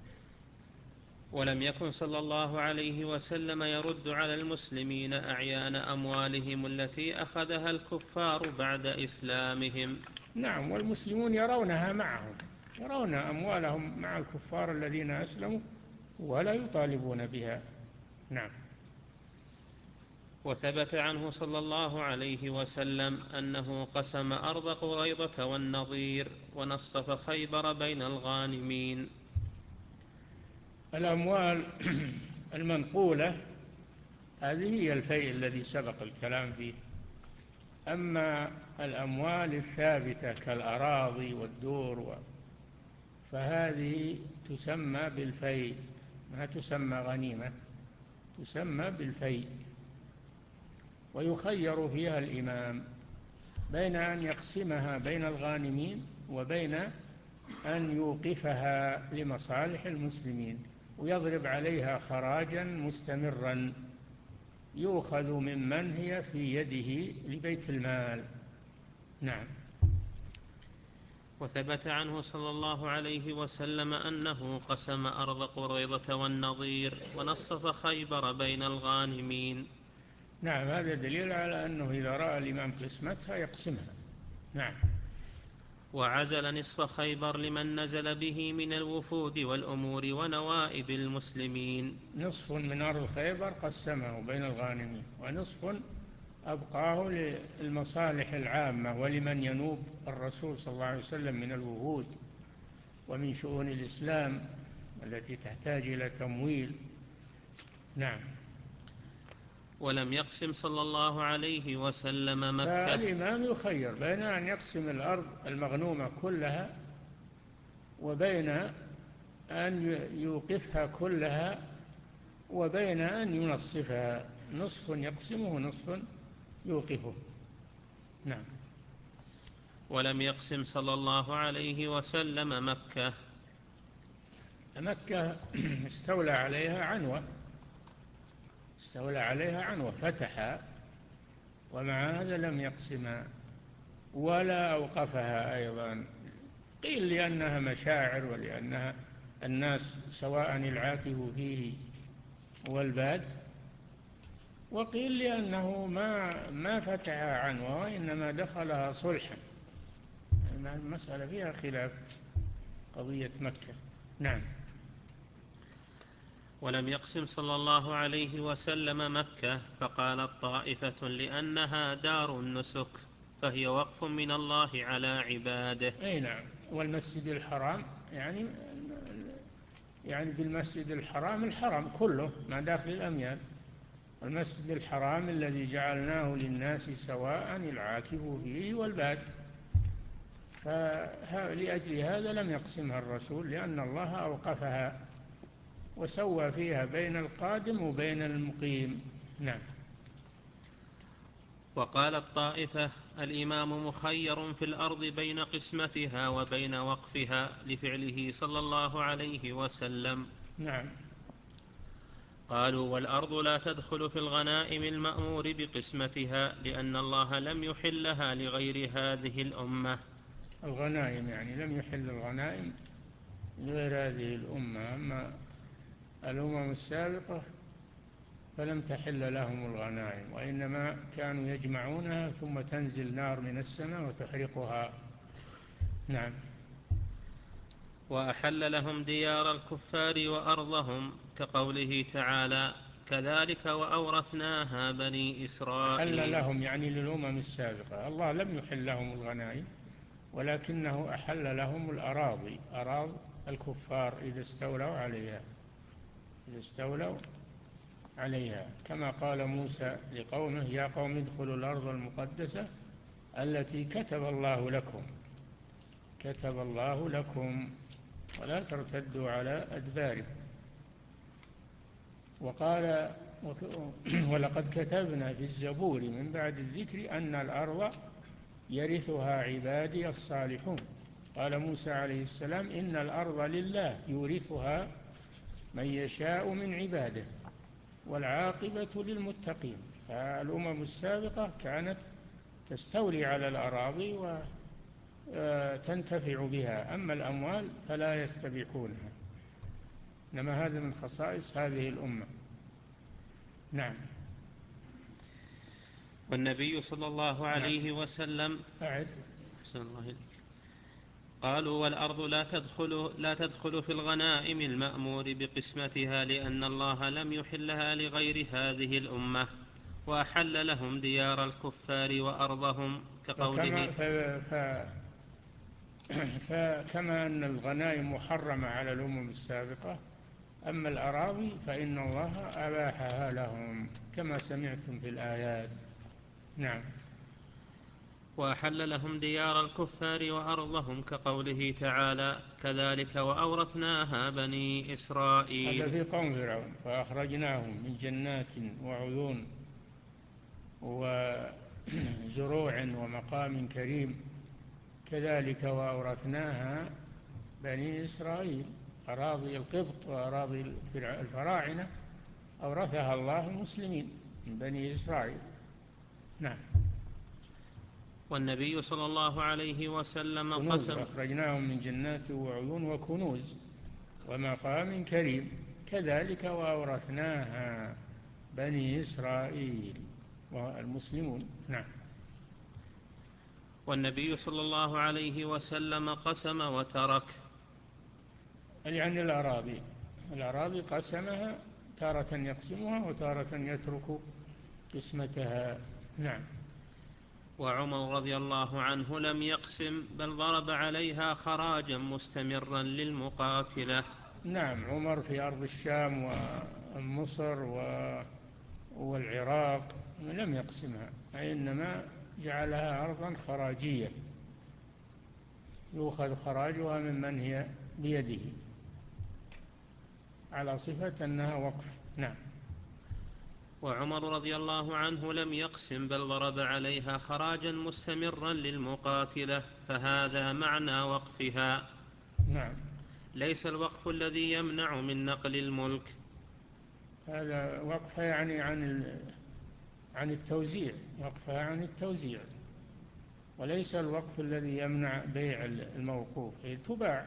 ولم يكن صلى الله عليه وسلم يرد على المسلمين أعيان أموالهم التي أخذها الكفار بعد إسلامهم. نعم. والمسلمون يرونها معهم، يرون أموالهم مع الكفار الذين أسلموا ولا يطالبون بها. نعم. وثبت عنه صلى الله عليه وسلم أنه قسم أرض قريظة والنضير ونصف خيبر بين الغانمين. الأموال المنقولة هذه هي الفيء الذي سبق الكلام فيه. أما الأموال الثابتة كالأراضي والدور فهذه تسمى بالفيء، ما تسمى غنيمة، تسمى بالفيء. ويخير فيها الإمام بين أن يقسمها بين الغانمين وبين أن يوقفها لمصالح المسلمين ويضرب عليها خراجا مستمرا يؤخذ ممن هي في يده لبيت المال. نعم. وثبت عنه صلى الله عليه وسلم أنه قسم أرض قريظة والنضير ونصف خيبر بين الغانمين. نعم. هذا دليل على أنه إذا رأى الإمام قسمتها يقسمها. نعم. وعزل نصف خيبر لمن نزل به من الوفود والأمور ونوائب المسلمين. نصف من أرض خيبر قسمه بين الغانمين، ونصف أبقاه للمصالح العامة ولمن ينوب الرسول صلى الله عليه وسلم من الوفود ومن شؤون الإسلام التي تحتاج إلى تمويل. نعم. ولم يقسم صلى الله عليه وسلم مكة. فالإمام يخير بين أن يقسم الأرض المغنومة كلها وبين أن يوقفها كلها وبين أن ينصفها، نصف يقسمه ونصف يوقفه. نعم. ولم يقسم صلى الله عليه وسلم مكة. مكة استولى عليها عنوة استولى عليها عنوة فتحها، ومع هذا لم يقسمها ولا أوقفها أيضا. قيل لأنها مشاعر ولأنها الناس سواء العاكف فيه والباد، وقيل لأنه ما ما فتحها عنوة وإنما دخلها صلحا. المسألة فيها خلاف قضية مكة. نعم. ولم يقسم صلى الله عليه وسلم مكة فقالت طائفة لأنها دار النسك فهي وقف من الله على عباده. أي نعم. والمسجد الحرام يعني يعني بالمسجد الحرام الحرم كله ما داخل الأميال، المسجد الحرام الذي جعلناه للناس سواء العاكف فيه والباد. فلأجل هذا لم يقسمها الرسول، لأن الله أوقفها وسوى فيها بين القادم وبين المقيم. نعم. وقال الطائفة: الإمام مخير في الأرض بين قسمتها وبين وقفها لفعله صلى الله عليه وسلم. نعم. قالوا: والأرض لا تدخل في الغنائم المأمور بقسمتها لأن الله لم يحلها لغير هذه الأمة. الغنائم يعني لم يحل الغنائم لغير هذه الأمة، أما الأمم السابقة فلم تحل لهم الغنائم، وإنما كانوا يجمعونها ثم تنزل نار من السماء وتحرقها. نعم. وأحل لهم ديار الكفار وأرضهم كقوله تعالى: كذلك وأورثناها بني إسرائيل. أحل لهم يعني للأمم السابقة، الله لم يحل لهم الغنائم ولكنه أحل لهم الأراضي، أراضي الكفار إذا استولوا عليها، إذا استولوا عليها، كما قال موسى لقومه: يا قوم ادخلوا الأرض المقدسة التي كتب الله لكم، كتب الله لكم ولا ترتدوا على أدباركم. وقال: ولقد كتبنا في الزبور من بعد الذكر أن الأرض يرثها عبادي الصالحون. قال موسى عليه السلام: إن الأرض لله يورثها من يشاء من عباده والعاقبة للمتقين. فالأمم السابقة كانت تستولي على الأراضي وتنتفع بها، أما الأموال فلا يستبيحونها، إنما هذا من خصائص هذه الأمة. نعم. والنبي صلى الله عليه نعم. وسلم أعد. أحسن الله إليك. قالوا: والأرض لا تدخل, لا تدخل في الغنائم المأمور بقسمتها لأن الله لم يحلها لغير هذه الأمة، وأحل لهم ديار الكفار وأرضهم كقوله. فكما, ف... فكما أن الغنائم محرمة على الأمم السابقة، أما الأراضي فإن الله أباحها لهم كما سمعتم في الآيات. نعم. وأحل لهم ديار الكفار وأرضهم كقوله تعالى: كذلك وأورثناها بني إسرائيل. هذا في قوم فرعون: فأخرجناهم من جنات وعيون وزروع ومقام كريم كذلك وأورثناها بني إسرائيل. أراضي القبط وأراضي الفراعنة أورثها الله المسلمين من بني إسرائيل. نعم. والنبي صلى الله عليه وسلم قسم: أخرجناهم من جنات وعيون وكنوز ومقام كريم كذلك وأورثناها بني إسرائيل والمسلمون. نعم. والنبي صلى الله عليه وسلم قسم وترك، يعني الأراضي الأراضي قسمها، تارة يقسمها وتارة يترك قسمتها. نعم. وعمر رضي الله عنه لم يقسم بل ضرب عليها خراجا مستمرا للمقاتلة. نعم. عمر في أرض الشام ومصر والعراق لم يقسمها، إنما جعلها أرضا خراجية يؤخذ خراجها ممن هي بيده على صفة أنها وقف. نعم. وعمر رضي الله عنه لم يقسم بل ضرب عليها خراجا مستمرا للمقاتلة، فهذا معنى وقفها. نعم. ليس الوقف الذي يمنع من نقل الملك. هذا وقفها يعني عن عن التوزيع، وقفها عن التوزيع، وليس الوقف الذي يمنع بيع الموقوف. هي تباع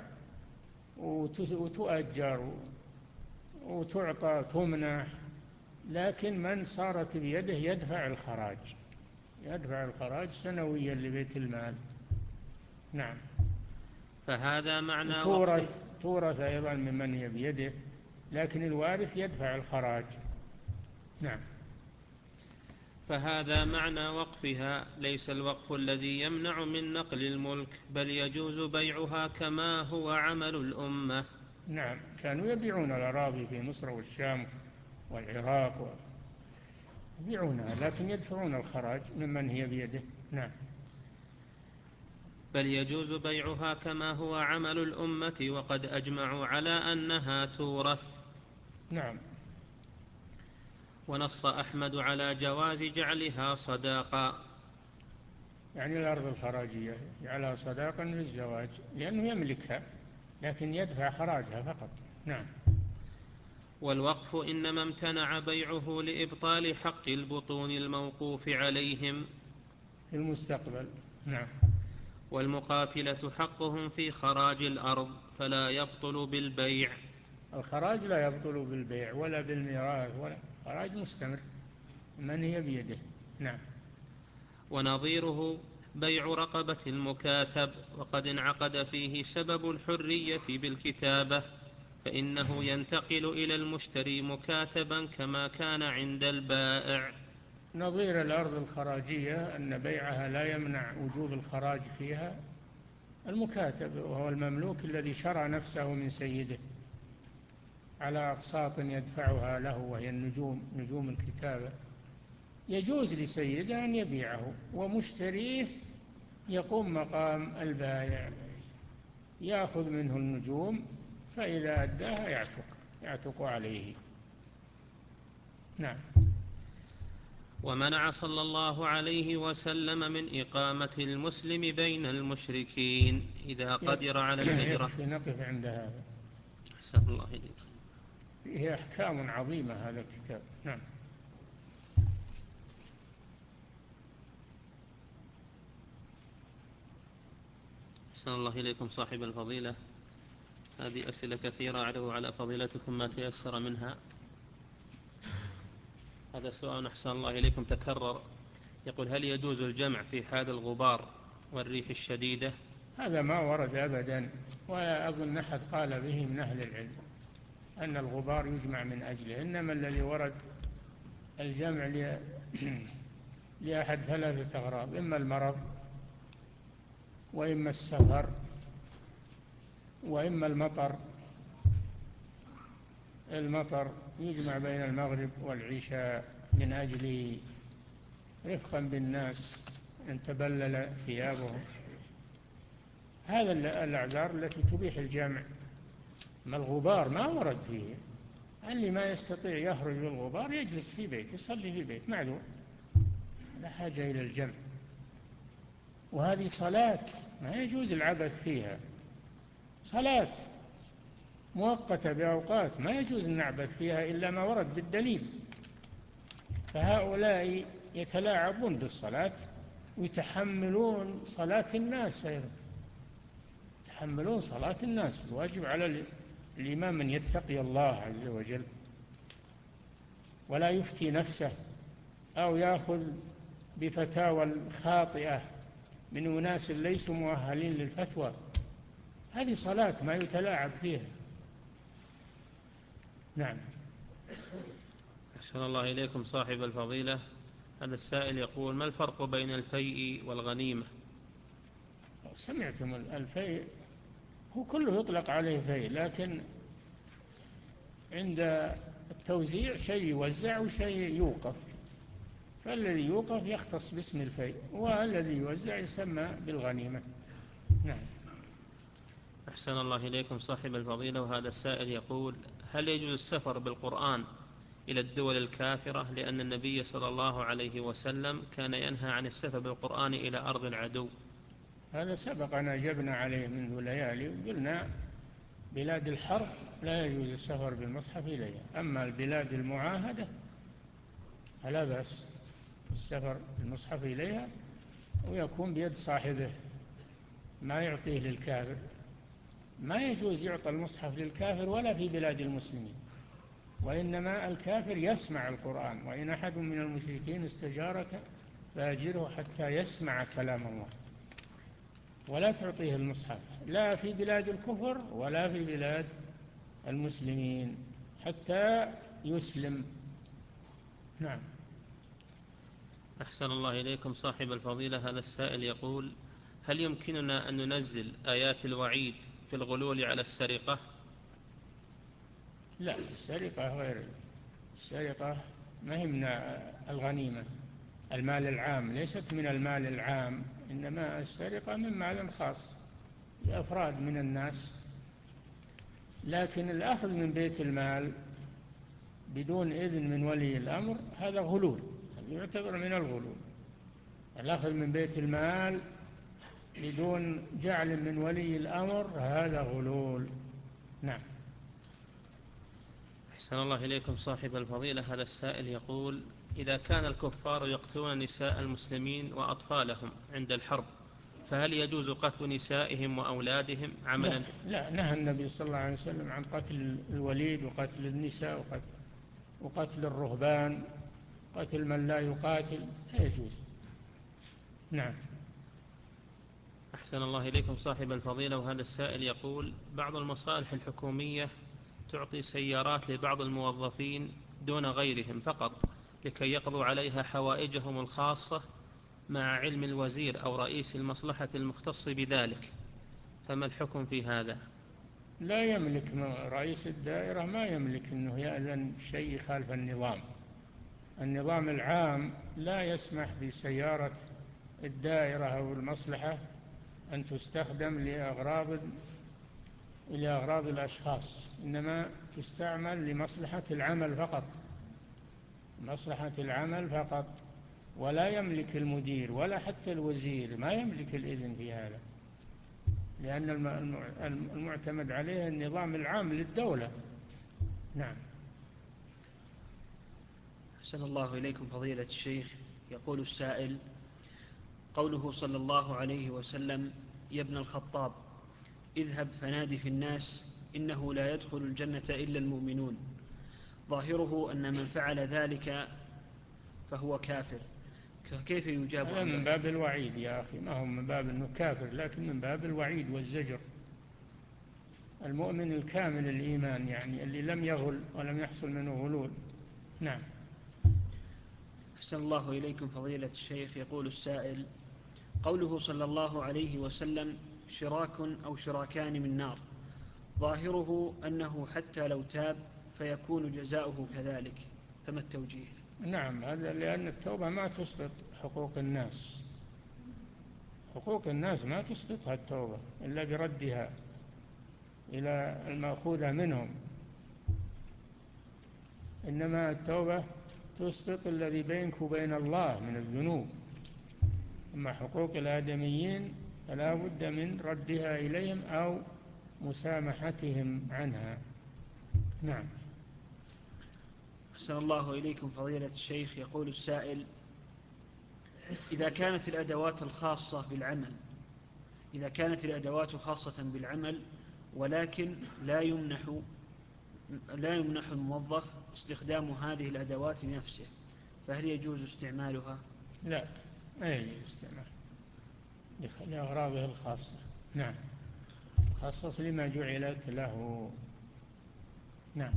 وتؤجر وتعطى تمنح، لكن من صارت بيده يدفع الخراج، يدفع الخراج سنويا لبيت المال. نعم. فهذا معنى تورث تورث أيضا ممن هي بيده، لكن الوارث يدفع الخراج. نعم. فهذا معنى وقفها، ليس الوقف الذي يمنع من نقل الملك، بل يجوز بيعها كما هو عمل الأمة. نعم. كانوا يبيعون الأراضي في مصر والشام والعراق يبيعونها لكن يدفعون الخراج ممن هي بيده. نعم. بل يجوز بيعها كما هو عمل الأمة وقد أجمعوا على أنها تورث. نعم. ونص أحمد على جواز جعلها صداقا، يعني الأرض الخراجية جعلها صداقا للزواج لأنه يملكها لكن يدفع خراجها فقط. نعم. والوقف إنما امتنع بيعه لإبطال حق البطون الموقوف عليهم في المستقبل. نعم. والمقاتلة حقهم في خراج الأرض فلا يبطل بالبيع. الخراج لا يبطل بالبيع ولا بالميراث، ولا خراج مستمر من هي بيده. نعم. ونظيره بيع رقبة المكاتب وقد انعقد فيه سبب الحرية بالكتابة، فإنه ينتقل إلى المشتري مكاتبا كما كان عند البائع. نظير الأرض الخراجية أن بيعها لا يمنع وجوب الخراج فيها المكاتب، وهو المملوك الذي شرى نفسه من سيده على أقساط يدفعها له وهي النجوم، نجوم الكتابة. يجوز لسيده أن يبيعه ومشتريه يقوم مقام البائع، يأخذ منه النجوم فإذا أداها يعتق يعتق عليه. نعم. ومنع صلى الله عليه وسلم من إقامة المسلم بين المشركين إذا قدر على الهجرة. يكفي نقف عند هذا. أحسن الله إليك. فيه أحكام عظيمة هذا الكتاب. نعم. أحسن الله إليكم صاحب الفضيلة. هذه أسئلة كثيرة أعرض على فضيلتكم ما تيسر منها. هذا سؤال أحسن الله إليكم تكرر، يقول: هل يجوز الجمع في حال الغبار والريح الشديدة؟ هذا ما ورد أبدا، ولا أظن أحد قال به من أهل العلم أن الغبار يجمع من أجله، إنما الذي ورد الجمع لأحد ثلاثة أغراض: إما المرض، وإما السفر، وإما المطر. المطر يجمع بين المغرب والعشاء من أجل رفقا بالناس أن تبلل ثيابهم. هذا الأعذار التي تبيح الجمع. ما الغبار ما ورد فيه، اللي ما يستطيع يخرج بالغبار يجلس في بيت يصلي في بيت معذور، لا حاجة إلى الجمع. وهذه صلاة ما يجوز العبث فيها، صلاة مؤقتة بأوقات ما يجوز النعبث فيها إلا ما ورد بالدليل. فهؤلاء يتلاعبون بالصلاة ويتحملون صلاة الناس أيضا، يتحملون صلاة الناس. الواجب على الإمام أن يتقي الله عز وجل ولا يفتي نفسه أو يأخذ بفتاوى خاطئة من أناس ليسوا مؤهلين للفتوى. هذه صلاة ما يتلاعب فيها. نعم. أحسن الله إليكم صاحب الفضيلة. هذا السائل يقول: ما الفرق بين الفيء والغنيمة؟ سمعتم الفيء هو كله يطلق عليه فيء، لكن عند التوزيع شيء يوزع وشيء يوقف، فالذي يوقف يختص باسم الفيء والذي يوزع يسمى بالغنيمة. نعم. أحسن الله إليكم صاحب الفضيلة. وهذا السائل يقول: هل يجوز السفر بالقرآن إلى الدول الكافرة؟ لأن النبي صلى الله عليه وسلم كان ينهى عن السفر بالقرآن إلى أرض العدو. هذا سبق أن أجبنا عليه منذ ليالي وقلنا بلاد الحرب لا يجوز السفر بالمصحف إليها، أما البلاد المعاهدة فلا بأس السفر بالمصحف إليها، ويكون بيد صاحبه ما يعطيه للكافر. ما يجوز يعطى المصحف للكافر ولا في بلاد المسلمين، وإنما الكافر يسمع القرآن، وإن أحد من المشركين استجارك فأجره حتى يسمع كلام الله، ولا تعطيه المصحف لا في بلاد الكفر ولا في بلاد المسلمين حتى يسلم. نعم. أحسن الله إليكم صاحب الفضيلة. هذا السائل يقول: هل يمكننا أن ننزل آيات الوعيد في الغلول على السرقة؟ لا، السرقة غير السرقة ما هي من الغنيمة، المال العام، ليست من المال العام، إنما السرقة من مال خاص لأفراد من الناس. لكن الأخذ من بيت المال بدون إذن من ولي الأمر هذا غلول، يعتبر من الغلول. الأخذ من بيت المال بدون جعل من ولي الأمر هذا غلول. نعم. أحسن الله إليكم صاحب الفضيلة. هذا السائل يقول: إذا كان الكفار يقتلون نساء المسلمين وأطفالهم عند الحرب، فهل يجوز قتل نسائهم وأولادهم عملا؟ لا, لا، نهى النبي صلى الله عليه وسلم عن قتل الوليد وقتل النساء وقتل, وقتل الرهبان، قتل من لا يقاتل لا يجوز. نعم. أحسن الله إليكم صاحب الفضيلة. وهذا السائل يقول: بعض المصالح الحكومية تعطي سيارات لبعض الموظفين دون غيرهم فقط لكي يقضوا عليها حوائجهم الخاصة مع علم الوزير أو رئيس المصلحة المختص بذلك، فما الحكم في هذا؟ لا يملك رئيس الدائرة، ما يملك أنه يأذن شيء خالف النظام. النظام العام لا يسمح بسيارة الدائرة أو المصلحة أن تستخدم لأغراض لأغراض الأشخاص، إنما تستعمل لمصلحة العمل فقط، مصلحة العمل فقط. ولا يملك المدير ولا حتى الوزير ما يملك الإذن في هذا، لأن المعتمد عليه النظام العام للدولة. نعم. أحسن الله إليكم فضيلة الشيخ. يقول السائل: قوله صلى الله عليه وسلم: يا ابن الخطاب اذهب فنادي في الناس إنه لا يدخل الجنة إلا المؤمنون، ظاهره أن من فعل ذلك فهو كافر، كيف يجاب؟ هذا من باب الوعيد يا أخي، ما هو من باب أنه كافر، لكن من باب الوعيد والزجر. المؤمن الكامل الإيمان يعني اللي لم يغل ولم يحصل منه غلول. نعم. أحسن الله إليكم فضيلة الشيخ. يقول السائل: قوله صلى الله عليه وسلم: شراك أو شراكان من نار، ظاهره أنه حتى لو تاب فيكون جزاؤه كذلك، فما التوجيه؟ نعم، هذا لأن التوبة ما تسقط حقوق الناس، حقوق الناس ما تسقطها التوبة إلا بردها إلى المأخوذة منهم، إنما التوبة تسقط الذي بينك وبين الله من الذنوب. أما حقوق الآدميين فلا بد من ردها إليهم أو مسامحتهم عنها. نعم. أحسن الله إليكم فضيلة الشيخ. يقول السائل: إذا كانت الأدوات الخاصة بالعمل إذا كانت الأدوات خاصة بالعمل ولكن لا يمنح لا يمنح الموظف استخدام هذه الأدوات بنفسه، فهل يجوز استعمالها؟ لا، ما يجوز استعمالها لأغراضه الخاصة. نعم، خصص لما جعلت له. نعم.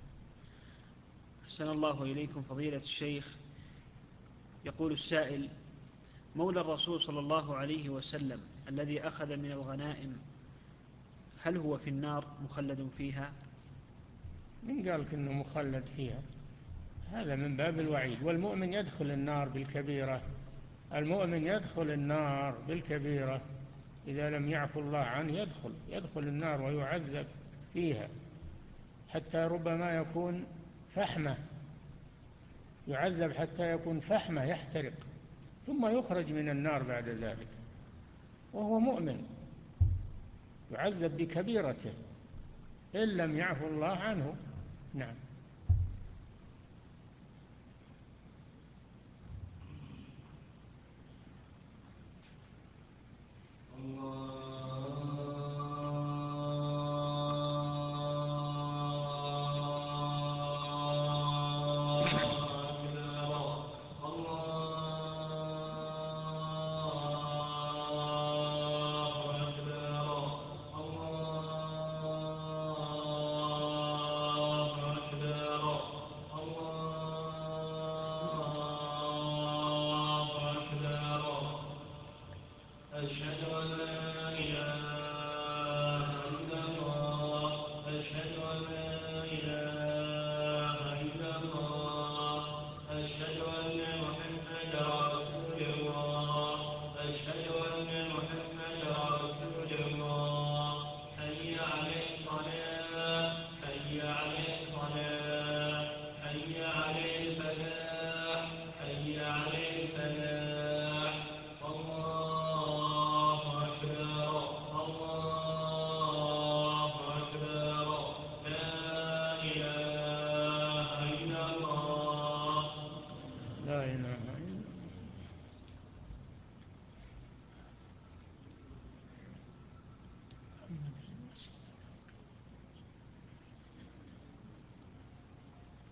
أحسن الله إليكم فضيلة الشيخ. يقول السائل: مولى الرسول صلى الله عليه وسلم الذي أخذ من الغنائم هل هو في النار مخلد فيها؟ من قال إنه مخلد فيها؟ هذا من باب الوعيد. والمؤمن يدخل النار بالكبيرة، المؤمن يدخل النار بالكبيرة إذا لم يعفو الله عنه، يدخل يدخل النار ويعذب فيها، حتى ربما يكون فحمة، يعذب حتى يكون فحمة يحترق، ثم يخرج من النار بعد ذلك وهو مؤمن، يعذب بكبيرته إن لم يعفو الله عنه. نعم.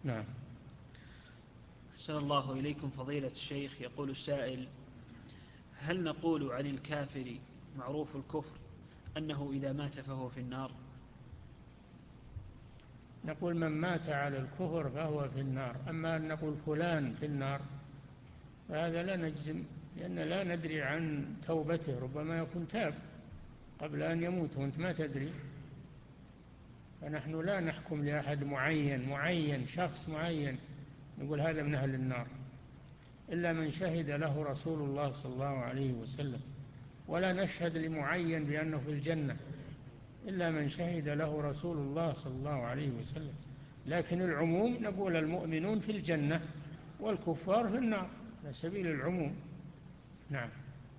نعم. أحسن الله إليكم فضيلة الشيخ. يقول السائل: هل نقول عن الكافر معروف الكفر أنه إذا مات فهو في النار؟ نقول من مات على الكفر فهو في النار، أما أن نقول فلان في النار فهذا لا نجزم، لأن لا ندري عن توبته، ربما يكون تاب قبل أن يموت وأنت ما تدري. فنحن لا نحكم لأحد معين معين شخص معين نقول هذا من أهل النار، إلا من شهد له رسول الله صلى الله عليه وسلم. ولا نشهد لمعين بأنه في الجنة إلا من شهد له رسول الله صلى الله عليه وسلم. لكن العموم نقول المؤمنون في الجنة والكفار في النار على سبيل العموم. نعم.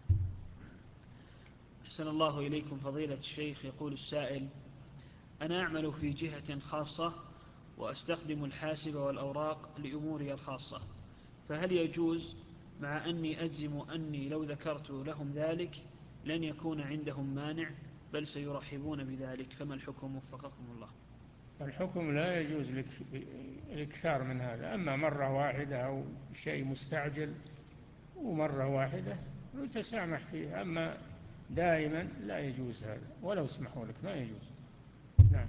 أحسن الله إليكم فضيلة الشيخ. يقول السائل: أنا أعمل في جهة خاصة وأستخدم الحاسب والأوراق لأموري الخاصة، فهل يجوز مع أني أجزم أني لو ذكرت لهم ذلك لن يكون عندهم مانع بل سيرحبون بذلك، فما الحكم وفقكم الله؟ الحكم لا يجوز الإكثار من هذا، أما مرة واحدة أو شيء مستعجل ومرة واحدة يتسامح فيه، أما دائما لا يجوز هذا، ولو اسمحوا لك ما يجوز. نعم.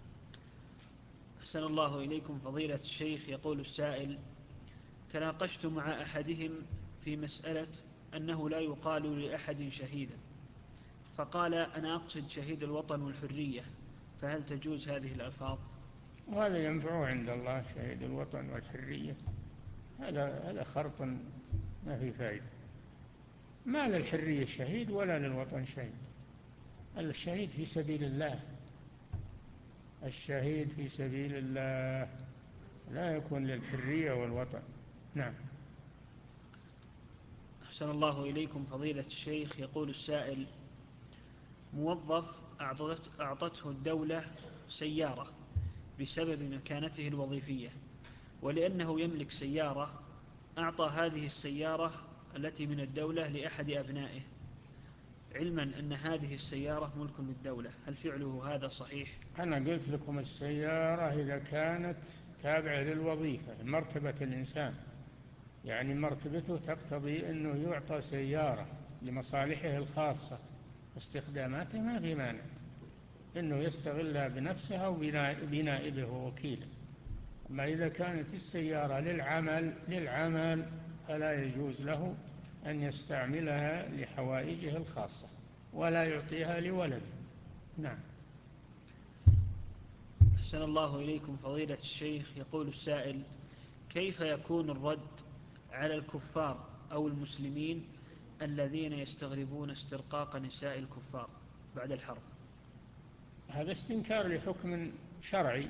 أحسن الله إليكم فضيلة الشيخ. يقول السائل: تناقشت مع أحدهم في مسألة أنه لا يقال لأحد شهيدا، فقال: أنا أقصد شهيد الوطن والحرية، فهل تجوز هذه الألفاظ؟ وهذا ينفعه عند الله شهيد الوطن والحرية، هذا هذا خرط ما في فائدة. ما للحرية الشهيد ولا للوطن شهيد. الشهيد في سبيل الله، الشهيد في سبيل الله لا يكون للحرية والوطن. نعم. أحسن الله إليكم فضيلة الشيخ. يقول السائل: موظف أعطته الدولة سيارة بسبب مكانته الوظيفية، ولأنه يملك سيارة أعطى هذه السيارة التي من الدولة لأحد أبنائه، علما أن هذه السيارة ملك للدولة، هل فعله هذا صحيح؟ أنا قلت لكم السيارة إذا كانت تابعة للوظيفة، مرتبة الإنسان يعني مرتبته تقتضي أنه يعطى سيارة لمصالحه الخاصة واستخداماته، ما في مانع أنه يستغلها بنفسه أو بنائبه ووكيله. أما إذا كانت السيارة للعمل للعمل فلا يجوز له أن يستعملها لحوائجه الخاصة ولا يعطيها لولده. نعم. أحسن الله إليكم فضيلة الشيخ. يقول السائل: كيف يكون الرد على الكفار أو المسلمين الذين يستغربون استرقاق نساء الكفار بعد الحرب؟ هذا استنكار لحكم شرعي،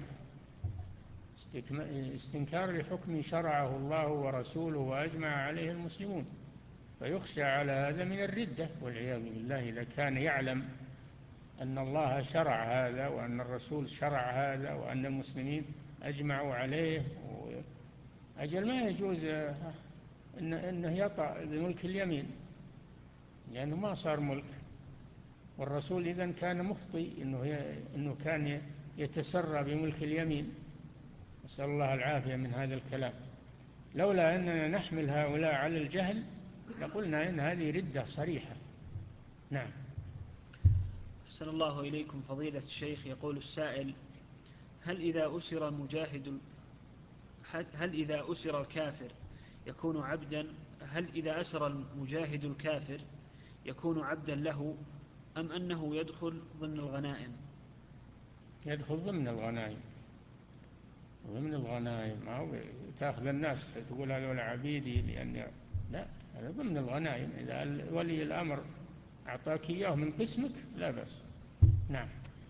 استنكار لحكم شرعه الله ورسوله وأجمع عليه المسلمون، فيخشى على هذا من الردة والعياذ بالله إذا كان يعلم أن الله شرع هذا وأن الرسول شرع هذا وأن المسلمين أجمعوا عليه. أجل ما يجوز أنه يطأ بملك اليمين لأنه ما صار ملك، والرسول إذن كان مخطئ أنه كان يتسرى بملك اليمين، نسأل الله العافية من هذا الكلام. لولا أننا نحمل هؤلاء على الجهل لقلنا إن هذه ردة صريحة. نعم. أحسن الله إليكم فضيلة الشيخ. يقول السائل: هل إذا أسر المجاهد هل إذا أسر الكافر يكون عبدا هل إذا أسر المجاهد الكافر يكون عبدا له أم أنه يدخل ضمن الغنائم؟ يدخل ضمن الغنائم، ضمن الغنائم، ما هو تأخذ الناس تقول هذول عبيدي لأن لا، هذا ضمن الغنائم. إذا ولي الأمر أعطاك إياه من قسمك لا بأس. نعم.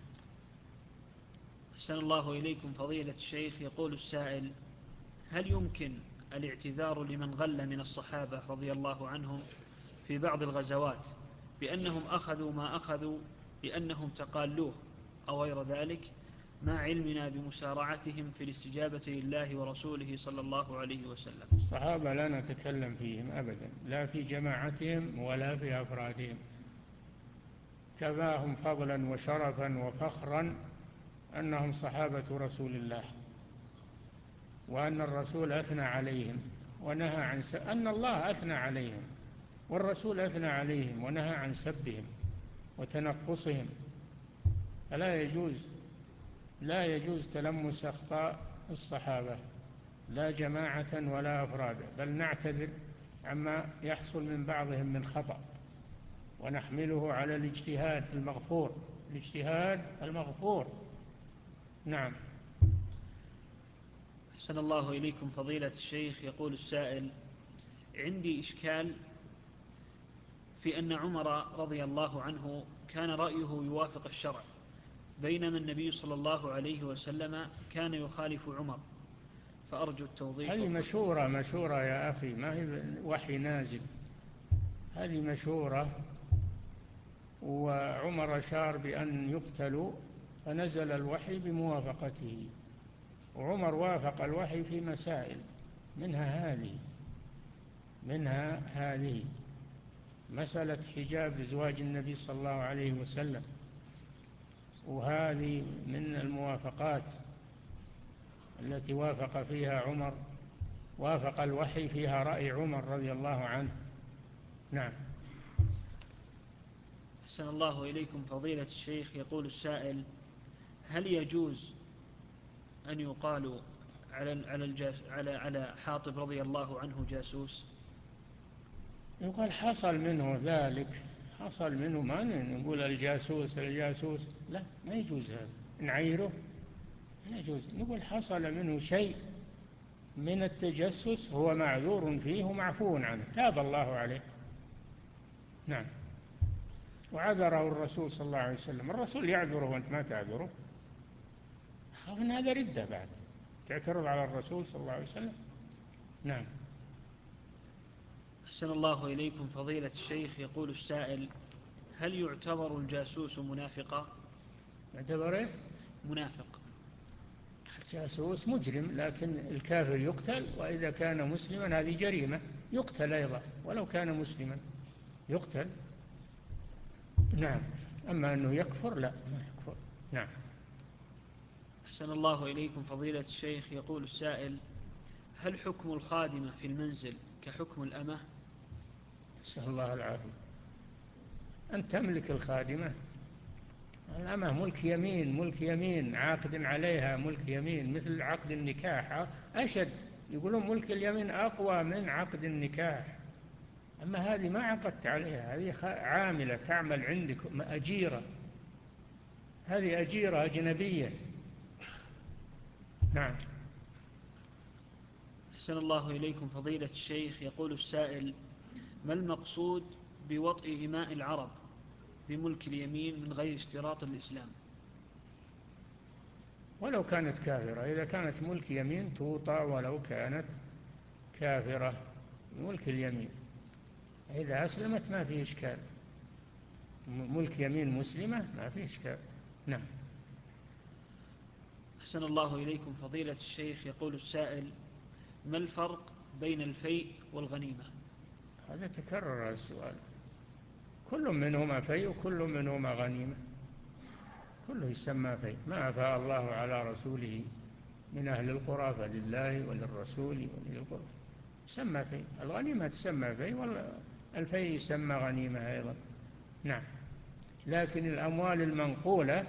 أحسن الله إليكم فضيلة الشيخ. يقول السائل: هل يمكن الاعتذار لمن غل من الصحابة رضي الله عنهم في بعض الغزوات بأنهم أخذوا ما أخذوا لأنهم تقالوه أو غير ذلك، مع علمنا بمسارعتهم في الاستجابة لله ورسوله صلى الله عليه وسلم؟ الصحابة لا نتكلم فيهم أبدا، لا في جماعتهم ولا في أفرادهم، كفاهم فضلا وشرفا وفخرا أنهم صحابة رسول الله. وأن الرسول أثنى عليهم ونهى عن س... أن الله أثنى عليهم والرسول أثنى عليهم ونهى عن سبهم وتنقصهم. فلا يجوز لا يجوز تلمس أخطاء الصحابة لا جماعة ولا أفرادا، بل نعتذر عما يحصل من بعضهم من خطأ ونحمله على الاجتهاد المغفور الاجتهاد المغفور. نعم. أحسن الله إليكم فضيلة الشيخ. يقول السائل: عندي إشكال في أن عمر رضي الله عنه كان رأيه يوافق الشرع، بينما النبي صلى الله عليه وسلم كان يخالف عمر، فأرجو التوضيح. هذه مشورة مشورة يا أخي، ما هي وحي نازل، هذه مشورة. وعمر أشار بأن يقتلوا فنزل الوحي بموافقته، وعمر وافق الوحي في مسائل منها هذه منها هذه مسألة حجاب زواج النبي صلى الله عليه وسلم، وهذه من الموافقات التي وافق فيها عمر، وافق الوحي فيها رأي عمر رضي الله عنه. نعم. أحسن الله إليكم فضيلة الشيخ. يقول السائل: هل يجوز أن يقال على على الجاس على على حاطب رضي الله عنه جاسوس؟ يقال حصل منه ذلك، حصل منه، ما نقول الجاسوس الجاسوس، لا، ما يجوز هذا، نعيره، ما يجوز. نقول حصل منه شيء من التجسس هو معذور فيه ومعفو عنه، تاب الله عليه. نعم. وعذره الرسول صلى الله عليه وسلم، الرسول يعذره وأنت ما تعذره، خاف أن هذا ردة بعد تعترض على الرسول صلى الله عليه وسلم. نعم. أحسن الله إليكم فضيلة الشيخ. يقول السائل: هل يعتبر الجاسوس منافقا؟ يعتبر إيه؟ منافق. الجاسوس مجرم، لكن الكافر يقتل، وإذا كان مسلما هذه جريمة يقتل أيضا ولو كان مسلما يقتل. نعم. أما أنه يكفر لا، ما يكفر. نعم. أحسن الله إليكم فضيلة الشيخ. يقول السائل: هل حكم الخادمة في المنزل كحكم الأمة؟ نسأل الله العافية. أن تملك الخادمة، الأمة ملك يمين، ملك يمين عاقد عليها، ملك يمين مثل عقد النكاح، أشد، يقولون ملك اليمين أقوى من عقد النكاح. أما هذه ما عقدت عليها، هذه عاملة تعمل عندك أجيرة، هذه أجيرة أجنبية. نعم. أحسن الله إليكم فضيلة الشيخ. يقول السائل: ما المقصود بوطئ إماء العرب بملك اليمين من غير اشتراط الإسلام؟ ولو كانت كافرة، إذا كانت ملك يمين توطى ولو كانت كافرة، ملك اليمين إذا أسلمت ما في إشكال، ملك يمين مسلمة ما في إشكال. نعم. أحسن الله إليكم فضيلة الشيخ. يقول السائل: ما الفرق بين الفيء والغنيمة؟ هذا تكرر السؤال، كل منهما فيء وكل منهما غنيمة، كله يسمى فيء، ما أفاء الله على رسوله من أهل القرى فلله وللرسول ولذي القربى يسمى فيء، الغنيمة تسمى فيء والفيء يسمى غنيمة أيضا. نعم. لكن الأموال المنقولة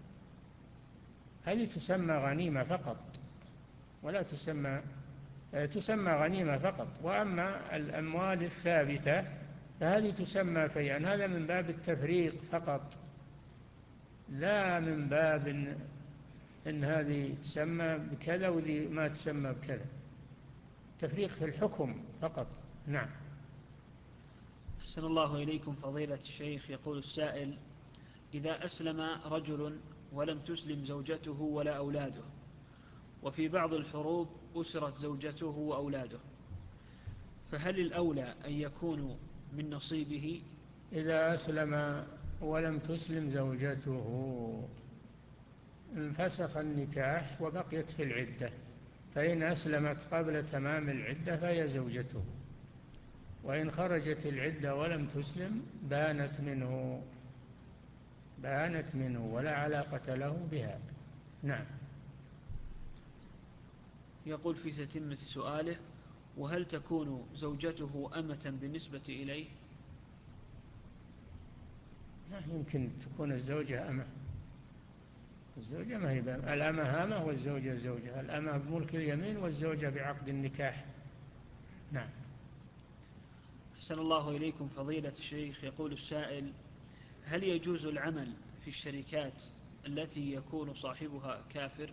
هذه تسمى غنيمة فقط، ولا تسمى تسمى غنيمة فقط. وأما الأموال الثابتة فهذه تسمى فيئا، هذا من باب التفريق فقط، لا من باب إن, إن هذه تسمى بكذا وذي ما تسمى بكذا، تفريق في الحكم فقط. نعم. أحسن الله إليكم فضيلة الشيخ. يقول السائل: إذا أسلم رجل ولم تسلم زوجته ولا أولاده، وفي بعض الحروب أسرت زوجته وأولاده، فهل الأولى أن يكونوا من نصيبه؟ إذا أسلم ولم تسلم زوجته انفسخ النكاح وبقيت في العدة، فإن أسلمت قبل تمام العدة فهي زوجته، وإن خرجت العدة ولم تسلم بانت منه بانت منه ولا علاقة له بها. نعم. يقول في تتمة سؤاله: وهل تكون زوجته أمة بالنسبة إليه؟ ما يمكن تكون الزوجة أمة. الزوجة ما هي الأمة أمة والزوجة زوجة. الأمة بملك اليمين والزوجة بعقد النكاح. نعم. أحسن الله إليكم فضيلة الشيخ. يقول السائل: هل يجوز العمل في الشركات التي يكون صاحبها كافر؟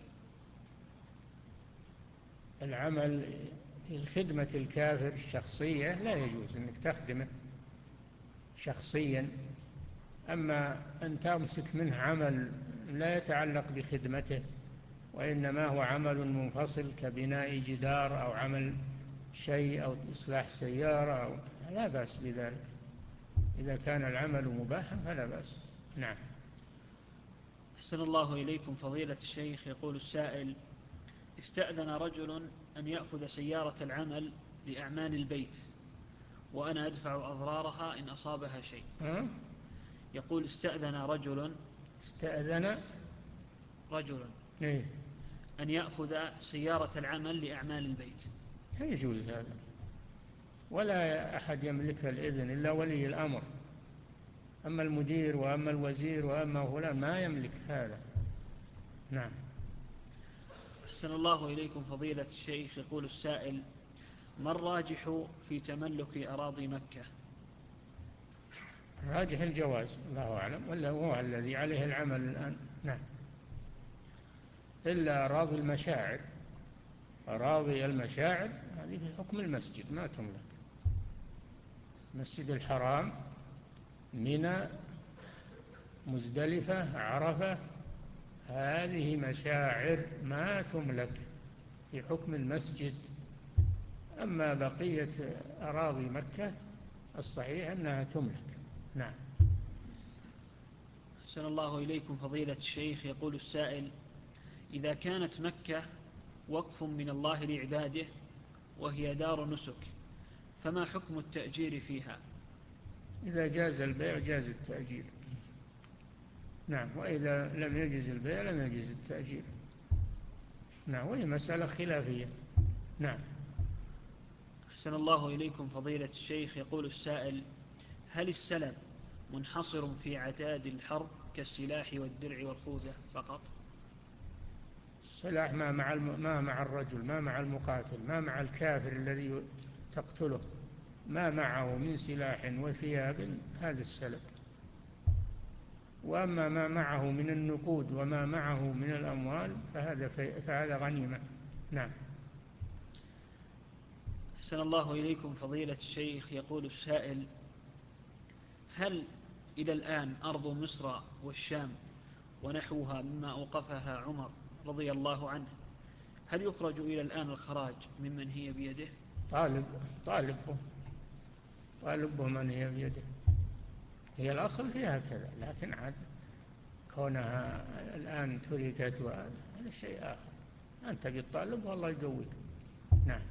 العمل في الخدمة الكافر الشخصية لا يجوز أنك تخدمه شخصيا. أما أن تمسك منه عمل لا يتعلق بخدمته وإنما هو عمل منفصل كبناء جدار أو عمل شيء أو إصلاح سيارة أو لا بأس بذلك. إذا كان العمل مباحا فلا بأس. نعم. أحسن الله إليكم فضيلة الشيخ. يقول السائل: استأذن رجل أن يأخذ سيارة العمل لأعمال البيت وأنا أدفع أضرارها إن أصابها شيء. ها؟ يقول: استأذن رجل استأذن رجل إيه؟ أن يأخذ سيارة العمل لأعمال البيت. لا يجوز هذا، ولا أحد يملك الإذن إلا ولي الأمر. أما المدير وأما الوزير وأما فلان ما يملك هذا. نعم. أحسن الله إليكم فضيلة الشيخ. يقول السائل: ما الراجح في تملك أراضي مكة؟ راجح الجواز، الله أعلم، ولا هو الذي عليه العمل الآن. نعم. إلا أراضي المشاعر. أراضي المشاعر هذه في حكم المسجد ما تملك. مسجد الحرام، منى، مزدلفة، عرفة، هذه مشاعر ما تملك في حكم المسجد. أما بقية أراضي مكة الصحيح أنها تملك. نعم. أحسن الله إليكم فضيلة الشيخ. يقول السائل: إذا كانت مكة وقف من الله لعباده وهي دار نسك فما حكم التأجير فيها؟ إذا جاز البيع جاز التأجير. نعم. وإذا لم يجز البيع لم يجز التأجير. نعم. وهي مسألة خلافية. نعم. أحسن الله إليكم فضيلة الشيخ. يقول السائل: هل السلب منحصر في عتاد الحرب كالسلاح والدرع والخوذة فقط؟ السلاح ما مع ما مع الرجل، ما مع المقاتل، ما مع الكافر الذي تقتله، ما معه من سلاح وثياب، هذا السلب. وأما ما معه من النقود وما معه من الأموال فهذا فهذا غنيمة. نعم. أحسن الله إليكم فضيلة الشيخ. يقول السائل: هل إلى الآن أرض مصر والشام ونحوها مما أوقفها عمر رضي الله عنه هل يخرج إلى الآن الخراج ممن هي بيده؟ طالب طالبه طالبه من هي بيده. هي الأصل فيها كذا، لكن عاد كونها الآن تركت وهذا شيء آخر. أنت بالطالب والله يقويك. نعم.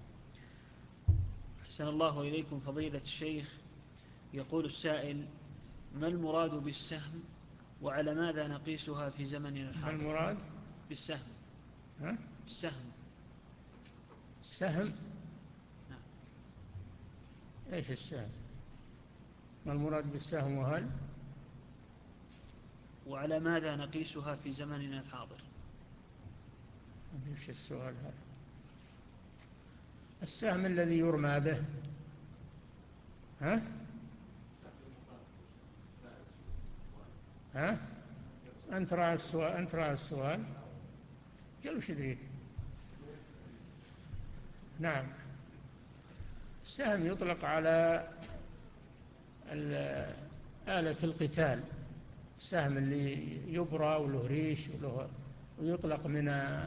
أحسن الله إليكم فضيلة الشيخ. يقول السائل: ما المراد بالسهم وعلى ماذا نقيسها في زمننا الحاضر؟ ما المراد بالسهم؟ ها؟ السهم. السهم؟ نعم. إيش السهم؟ ما المراد بالسهم وهل؟ وعلى ماذا نقيسها في زمننا الحاضر؟ إيش السؤال هذا؟ السهم الذي يرمى به. ها؟ ها؟ أنت رأى السؤال؟ أنت رأى السؤال؟ قال وش يدريك؟ نعم. السهم يطلق على آلة القتال. السهم اللي يبرى وله ريش وله، ويطلق من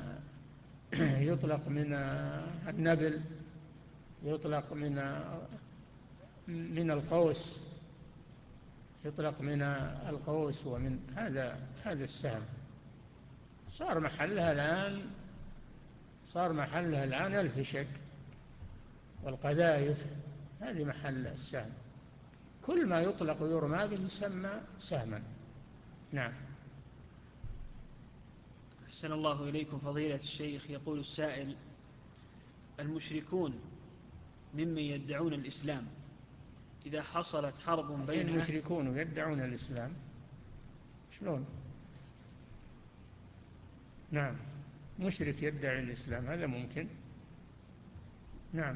يطلق من النبل، يطلق من من القوس، يطلق من القوس ومن هذا هذا السهم. صار محلها الآن صار محلها الآن الفشك والقذائف، هذه محل السهم. كل ما يطلق ويرمى به يسمى سهما. نعم. أحسن الله إليكم فضيلة الشيخ. يقول السائل: المشركون ممن يدعون الإسلام إذا حصلت حرب بين المشركون يدعون الإسلام شلون؟ نعم، مشرك يدعي الإسلام هذا ممكن. نعم.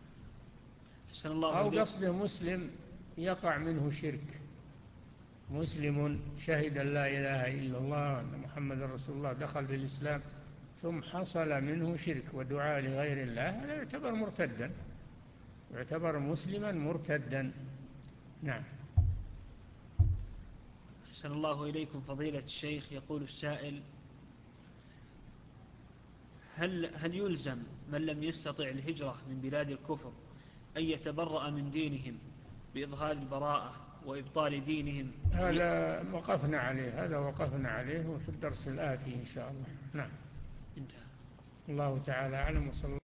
أو قصده مسلم يقع منه شرك، مسلم شهد أن لا إله إلا الله وأن محمد رسول الله دخل في الإسلام ثم حصل منه شرك ودعاء لغير الله، هذا يعتبر مرتدا، يعتبر مسلما مرتدا. نعم. أحسن الله إليكم فضيلة الشيخ. يقول السائل: هل, هل يلزم من لم يستطع الهجرة من بلاد الكفر أن يتبرأ من دينهم بإظهار البراءة وإبطال دينهم؟ هذا وقفنا عليه، هذا وقفنا عليه وفي الدرس الآتي إن شاء الله. نعم. انتهى. الله تعالى أعلم. وصلى